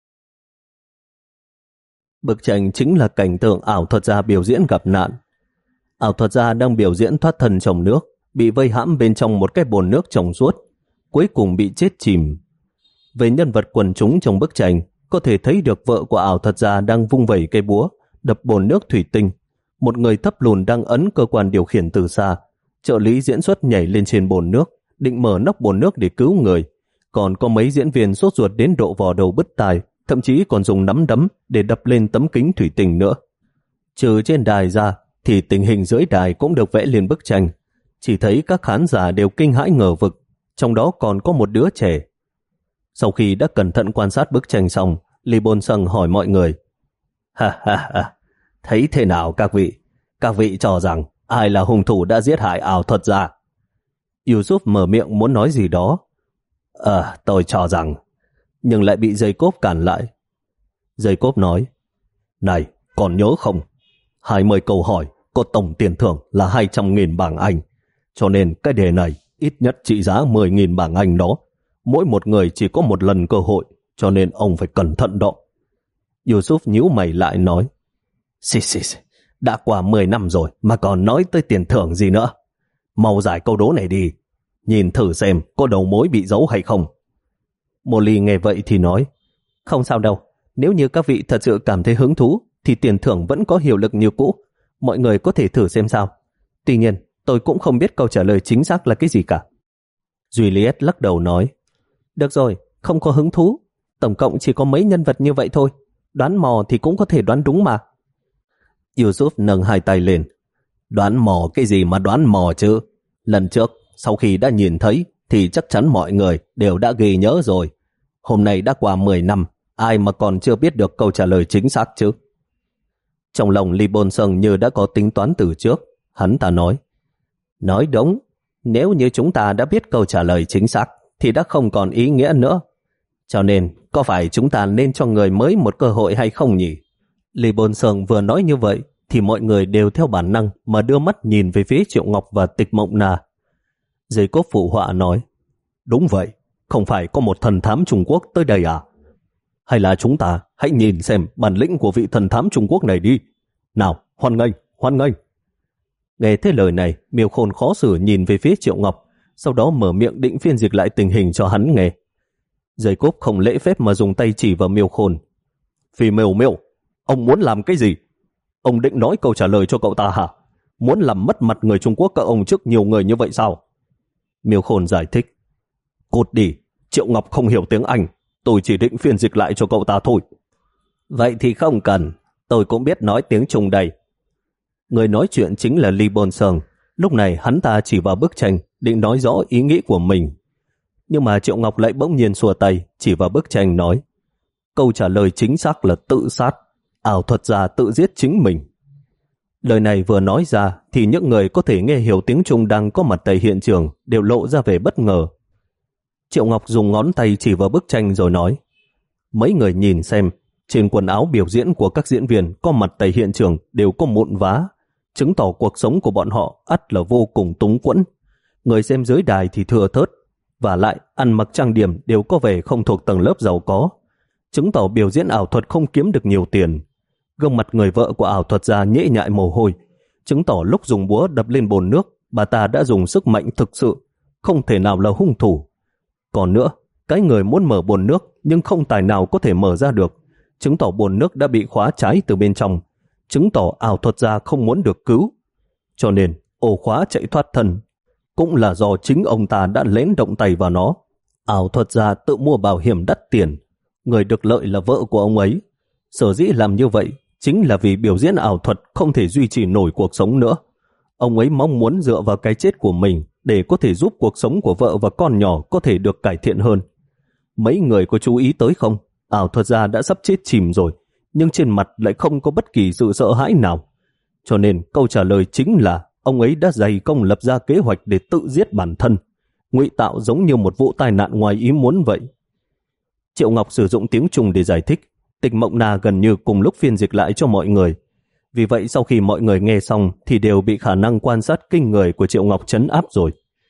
A: Bức tranh chính là cảnh tượng ảo thuật gia biểu diễn gặp nạn. Ảo thuật gia đang biểu diễn thoát thân trong nước, bị vây hãm bên trong một cái bồn nước trong suốt, cuối cùng bị chết chìm. Về nhân vật quần chúng trong bức tranh, có thể thấy được vợ của ảo thuật gia đang vung vẩy cây búa, đập bồn nước thủy tinh. Một người thấp lùn đang ấn cơ quan điều khiển từ xa. Trợ lý diễn xuất nhảy lên trên bồn nước, định mở nắp bồn nước để cứu người. Còn có mấy diễn viên sốt ruột đến độ vò đầu bứt tai, thậm chí còn dùng nắm đấm để đập lên tấm kính thủy tinh nữa. Trừ trên đài ra, thì tình hình dưới đài cũng được vẽ lên bức tranh. Chỉ thấy các khán giả đều kinh hãi ngờ vực, trong đó còn có một đứa trẻ. Sau khi đã cẩn thận quan sát bức tranh xong, Lý Bồn Sâng hỏi mọi người, ha ha ha, thấy thế nào các vị? Các vị cho rằng ai là hung thủ đã giết hại ảo thuật gia? Yusuf mở miệng muốn nói gì đó. Ờ, tôi cho rằng, nhưng lại bị Jacob cản lại. Jacob nói, này, còn nhớ không? hai mươi câu hỏi có tổng tiền thưởng là hai trăm nghìn bảng Anh. Cho nên cái đề này ít nhất trị giá mười nghìn bảng Anh đó. Mỗi một người chỉ có một lần cơ hội, cho nên ông phải cẩn thận đó. Yusuf nhíu mày lại nói, xì xì xì, đã qua mười năm rồi mà còn nói tới tiền thưởng gì nữa. Mau giải câu đố này đi, nhìn thử xem có đầu mối bị giấu hay không. Molly nghe vậy thì nói, không sao đâu, nếu như các vị thật sự cảm thấy hứng thú thì tiền thưởng vẫn có hiệu lực như cũ. Mọi người có thể thử xem sao. Tuy nhiên, tôi cũng không biết câu trả lời chính xác là cái gì cả. Juliet lắc đầu nói, được rồi, không có hứng thú. Tổng cộng chỉ có mấy nhân vật như vậy thôi. Đoán mò thì cũng có thể đoán đúng mà. Yusuf nâng hai tay lên. Đoán mò cái gì mà đoán mò chứ? Lần trước, sau khi đã nhìn thấy, thì chắc chắn mọi người đều đã ghi nhớ rồi. Hôm nay đã qua mười năm, ai mà còn chưa biết được câu trả lời chính xác chứ? Trong lòng Lý Bồn Sâng như đã có tính toán từ trước. Hắn ta nói, nói đúng, nếu như chúng ta đã biết câu trả lời chính xác, thì đã không còn ý nghĩa nữa. Cho nên, có phải chúng ta nên cho người mới một cơ hội hay không nhỉ? Lý Bồn Sâng vừa nói như vậy, thì mọi người đều theo bản năng mà đưa mắt nhìn về phía Triệu Ngọc và Tịch Mộng Na. Jacob phụ họa nói, đúng vậy, không phải có một thần thám Trung Quốc tới đây à? Hay là chúng ta hãy nhìn xem bản lĩnh của vị thần thám Trung Quốc này đi. Nào, hoan nghênh, hoan nghênh. Nghe thế lời này, Miêu Khôn khó xử nhìn về phía Triệu Ngọc, sau đó mở miệng định phiên dịch lại tình hình cho hắn nghe. Jacob không lễ phép mà dùng tay chỉ vào Miêu Khôn. Phi Miêu Miêu, ông muốn làm cái gì? Ông định nói câu trả lời cho cậu ta hả? Muốn làm mất mặt người Trung Quốc các ông trước nhiều người như vậy sao? Miêu Khôn giải thích. Cút đi, Triệu Ngọc không hiểu tiếng Anh, tôi chỉ định phiên dịch lại cho cậu ta thôi. Vậy thì không cần, tôi cũng biết nói tiếng Trung đây. Người nói chuyện chính là Lý Bồn Sâng. Lúc này hắn ta chỉ vào bức tranh định nói rõ ý nghĩ của mình. Nhưng mà Triệu Ngọc lại bỗng nhiên xua tay chỉ vào bức tranh nói: câu trả lời chính xác là tự sát, ảo thuật gia tự giết chính mình. Lời này vừa nói ra thì những người có thể nghe hiểu tiếng Trung đang có mặt tại hiện trường đều lộ ra vẻ bất ngờ. Triệu Ngọc dùng ngón tay chỉ vào bức tranh rồi nói: mấy người nhìn xem, trên quần áo biểu diễn của các diễn viên có mặt tại hiện trường đều có mụn vá, chứng tỏ cuộc sống của bọn họ ắt là vô cùng túng quẫn. Người xem dưới đài thì thừa thớt, và lại ăn mặc trang điểm đều có vẻ không thuộc tầng lớp giàu có, chứng tỏ biểu diễn ảo thuật không kiếm được nhiều tiền. Gương mặt người vợ của ảo thuật gia nhễ nhại mồ hôi, chứng tỏ lúc dùng búa đập lên bồn nước, bà ta đã dùng sức mạnh thực sự, không thể nào là hung thủ. Còn nữa, cái người muốn mở bồn nước nhưng không tài nào có thể mở ra được, chứng tỏ bồn nước đã bị khóa trái từ bên trong, chứng tỏ ảo thuật gia không muốn được cứu. Cho nên, ổ khóa chạy thoát thân cũng là do chính ông ta đã lén động tay vào nó. Ảo thuật gia tự mua bảo hiểm đắt tiền, người được lợi là vợ của ông ấy. Sở dĩ làm như vậy chính là vì biểu diễn ảo thuật không thể duy trì nổi cuộc sống nữa. Ông ấy mong muốn dựa vào cái chết của mình để có thể giúp cuộc sống của vợ và con nhỏ có thể được cải thiện hơn. Mấy người có chú ý tới không? Ảo thuật gia đã sắp chết chìm rồi, nhưng trên mặt lại không có bất kỳ sự sợ hãi nào. Cho nên câu trả lời chính là ông ấy đã dày công lập ra kế hoạch để tự giết bản thân, ngụy tạo giống như một vụ tai nạn ngoài ý muốn vậy. Triệu Ngọc sử dụng tiếng Trung để giải thích. Tịch Mộng Na gần như cùng lúc phiên dịch lại cho mọi người. Vì vậy sau khi mọi người nghe xong thì đều bị khả năng quan sát kinh người của Triệu Ngọc trấn áp rồi.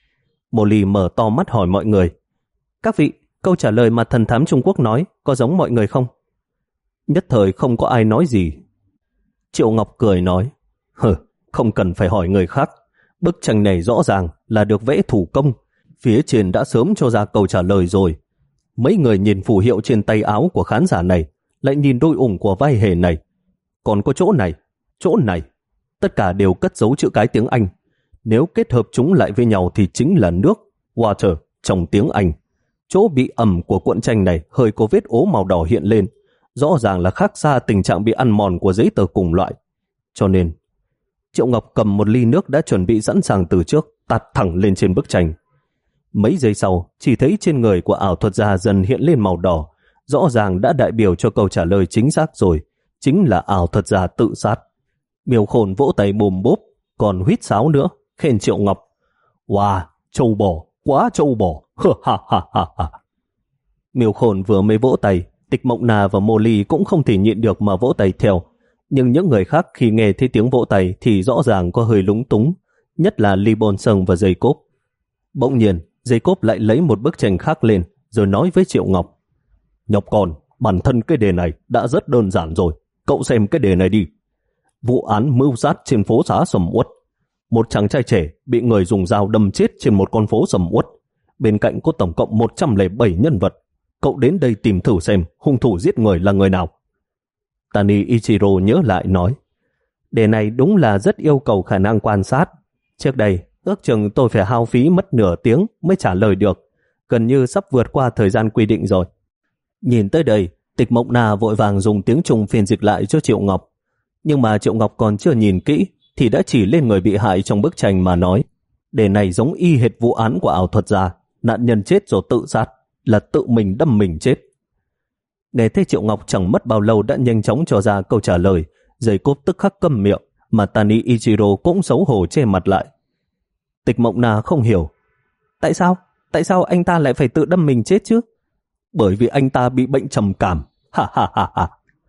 A: Molly mở to mắt hỏi mọi người: các vị, câu trả lời mà thần thám Trung Quốc nói có giống mọi người không? Nhất thời không có ai nói gì. Triệu Ngọc cười nói: hừ, không cần phải hỏi người khác. Bức tranh này rõ ràng là được vẽ thủ công, phía trên đã sớm cho ra câu trả lời rồi. Mấy người nhìn phù hiệu trên tay áo của khán giả này, lại nhìn đôi ủng của vai hề này. Còn có chỗ này, chỗ này, tất cả đều cất dấu chữ cái tiếng Anh. Nếu kết hợp chúng lại với nhau thì chính là nước, water, trong tiếng Anh. Chỗ bị ẩm của cuộn tranh này hơi có vết ố màu đỏ hiện lên, rõ ràng là khác xa tình trạng bị ăn mòn của giấy tờ cùng loại. Cho nên, Triệu Ngọc cầm một ly nước đã chuẩn bị sẵn sàng từ trước, tạt thẳng lên trên bức tranh. Mấy giây sau, chỉ thấy trên người của ảo thuật gia dần hiện lên màu đỏ, rõ ràng đã đại biểu cho câu trả lời chính xác rồi, chính là ảo thuật gia tự sát. Miêu Khôn vỗ tay bùm bốp, còn huýt sáo nữa, khen Triệu Ngọc: wow, trâu bò, quá trâu bò, ha ha ha ha. Miêu Khôn vừa mới vỗ tay, Tịch Mộng Na và Molly cũng không thể nhịn được mà vỗ tay theo. Nhưng những người khác khi nghe thấy tiếng vỗ tay thì rõ ràng có hơi lúng túng, nhất là Lee Bon Sung và Jacob. Bỗng nhiên, Jacob lại lấy một bức tranh khác lên, rồi nói với Triệu Ngọc: nhóc con, bản thân cái đề này đã rất đơn giản rồi, cậu xem cái đề này đi. Vụ án mưu sát trên phố xá sầm uất. Một chàng trai trẻ bị người dùng dao đâm chết trên một con phố sầm uất. Bên cạnh có tổng cộng một trăm lẻ bảy nhân vật. Cậu đến đây tìm thử xem hung thủ giết người là người nào. Tani Ichiro nhớ lại nói: đề này đúng là rất yêu cầu khả năng quan sát. Trước đây, ước chừng tôi phải hao phí mất nửa tiếng mới trả lời được, gần như sắp vượt qua thời gian quy định rồi. Nhìn tới đây, Tịch Mộng Na vội vàng dùng tiếng Trung phiên dịch lại cho Triệu Ngọc. Nhưng mà Triệu Ngọc còn chưa nhìn kỹ thì đã chỉ lên người bị hại trong bức tranh mà nói: đề này giống y hệt vụ án của ảo thuật gia, nạn nhân chết rồi tự sát, là tự mình đâm mình chết. Nghe thấy Triệu Ngọc chẳng mất bao lâu đã nhanh chóng cho ra câu trả lời, Jacob tức khắc câm miệng, mà Tani Ichiro cũng xấu hổ che mặt lại. Tịch Mộng Na không hiểu: tại sao? Tại sao anh ta lại phải tự đâm mình chết chứ? Bởi vì anh ta bị bệnh trầm cảm. Ha ha ha ha.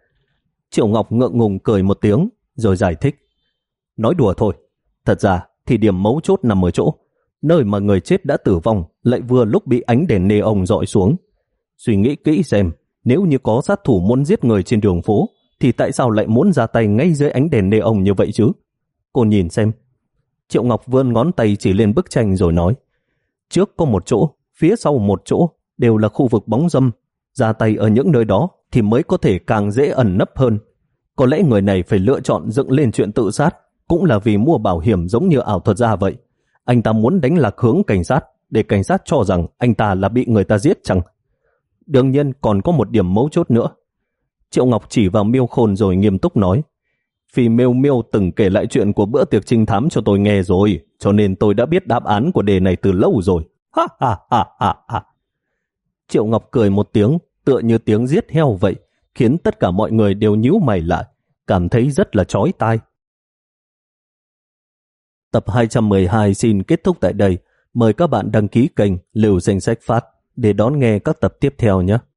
A: Triệu Ngọc ngượng ngùng cười một tiếng rồi giải thích: nói đùa thôi. Thật ra thì điểm mấu chốt nằm ở chỗ nơi mà người chết đã tử vong lại vừa lúc bị ánh đèn neon rọi xuống. Suy nghĩ kỹ xem, nếu như có sát thủ muốn giết người trên đường phố thì tại sao lại muốn ra tay ngay dưới ánh đèn neon như vậy chứ? Cô nhìn xem. Triệu Ngọc vươn ngón tay chỉ lên bức tranh rồi nói: trước có một chỗ, phía sau một chỗ, đều là khu vực bóng râm. Ra tay ở những nơi đó thì mới có thể càng dễ ẩn nấp hơn. Có lẽ người này phải lựa chọn dựng lên chuyện tự sát cũng là vì mua bảo hiểm giống như ảo thuật gia vậy. Anh ta muốn đánh lạc hướng cảnh sát để cảnh sát cho rằng anh ta là bị người ta giết chăng? Đương nhiên còn có một điểm mấu chốt nữa. Triệu Ngọc chỉ vào Miêu Khôn rồi nghiêm túc nói: Phi Miêu Miêu từng kể lại chuyện của bữa tiệc trinh thám cho tôi nghe rồi, cho nên tôi đã biết đáp án của đề này từ lâu rồi. Ha ha ha ha ha. Triệu Ngọc cười một tiếng, tựa như tiếng giết heo vậy, khiến tất cả mọi người đều nhíu mày lại, cảm thấy rất là chói tai. Tập hai trăm mười hai xin kết thúc tại đây. Mời các bạn đăng ký kênh Lưu Danh Sách Phát để đón nghe các tập tiếp theo nhé.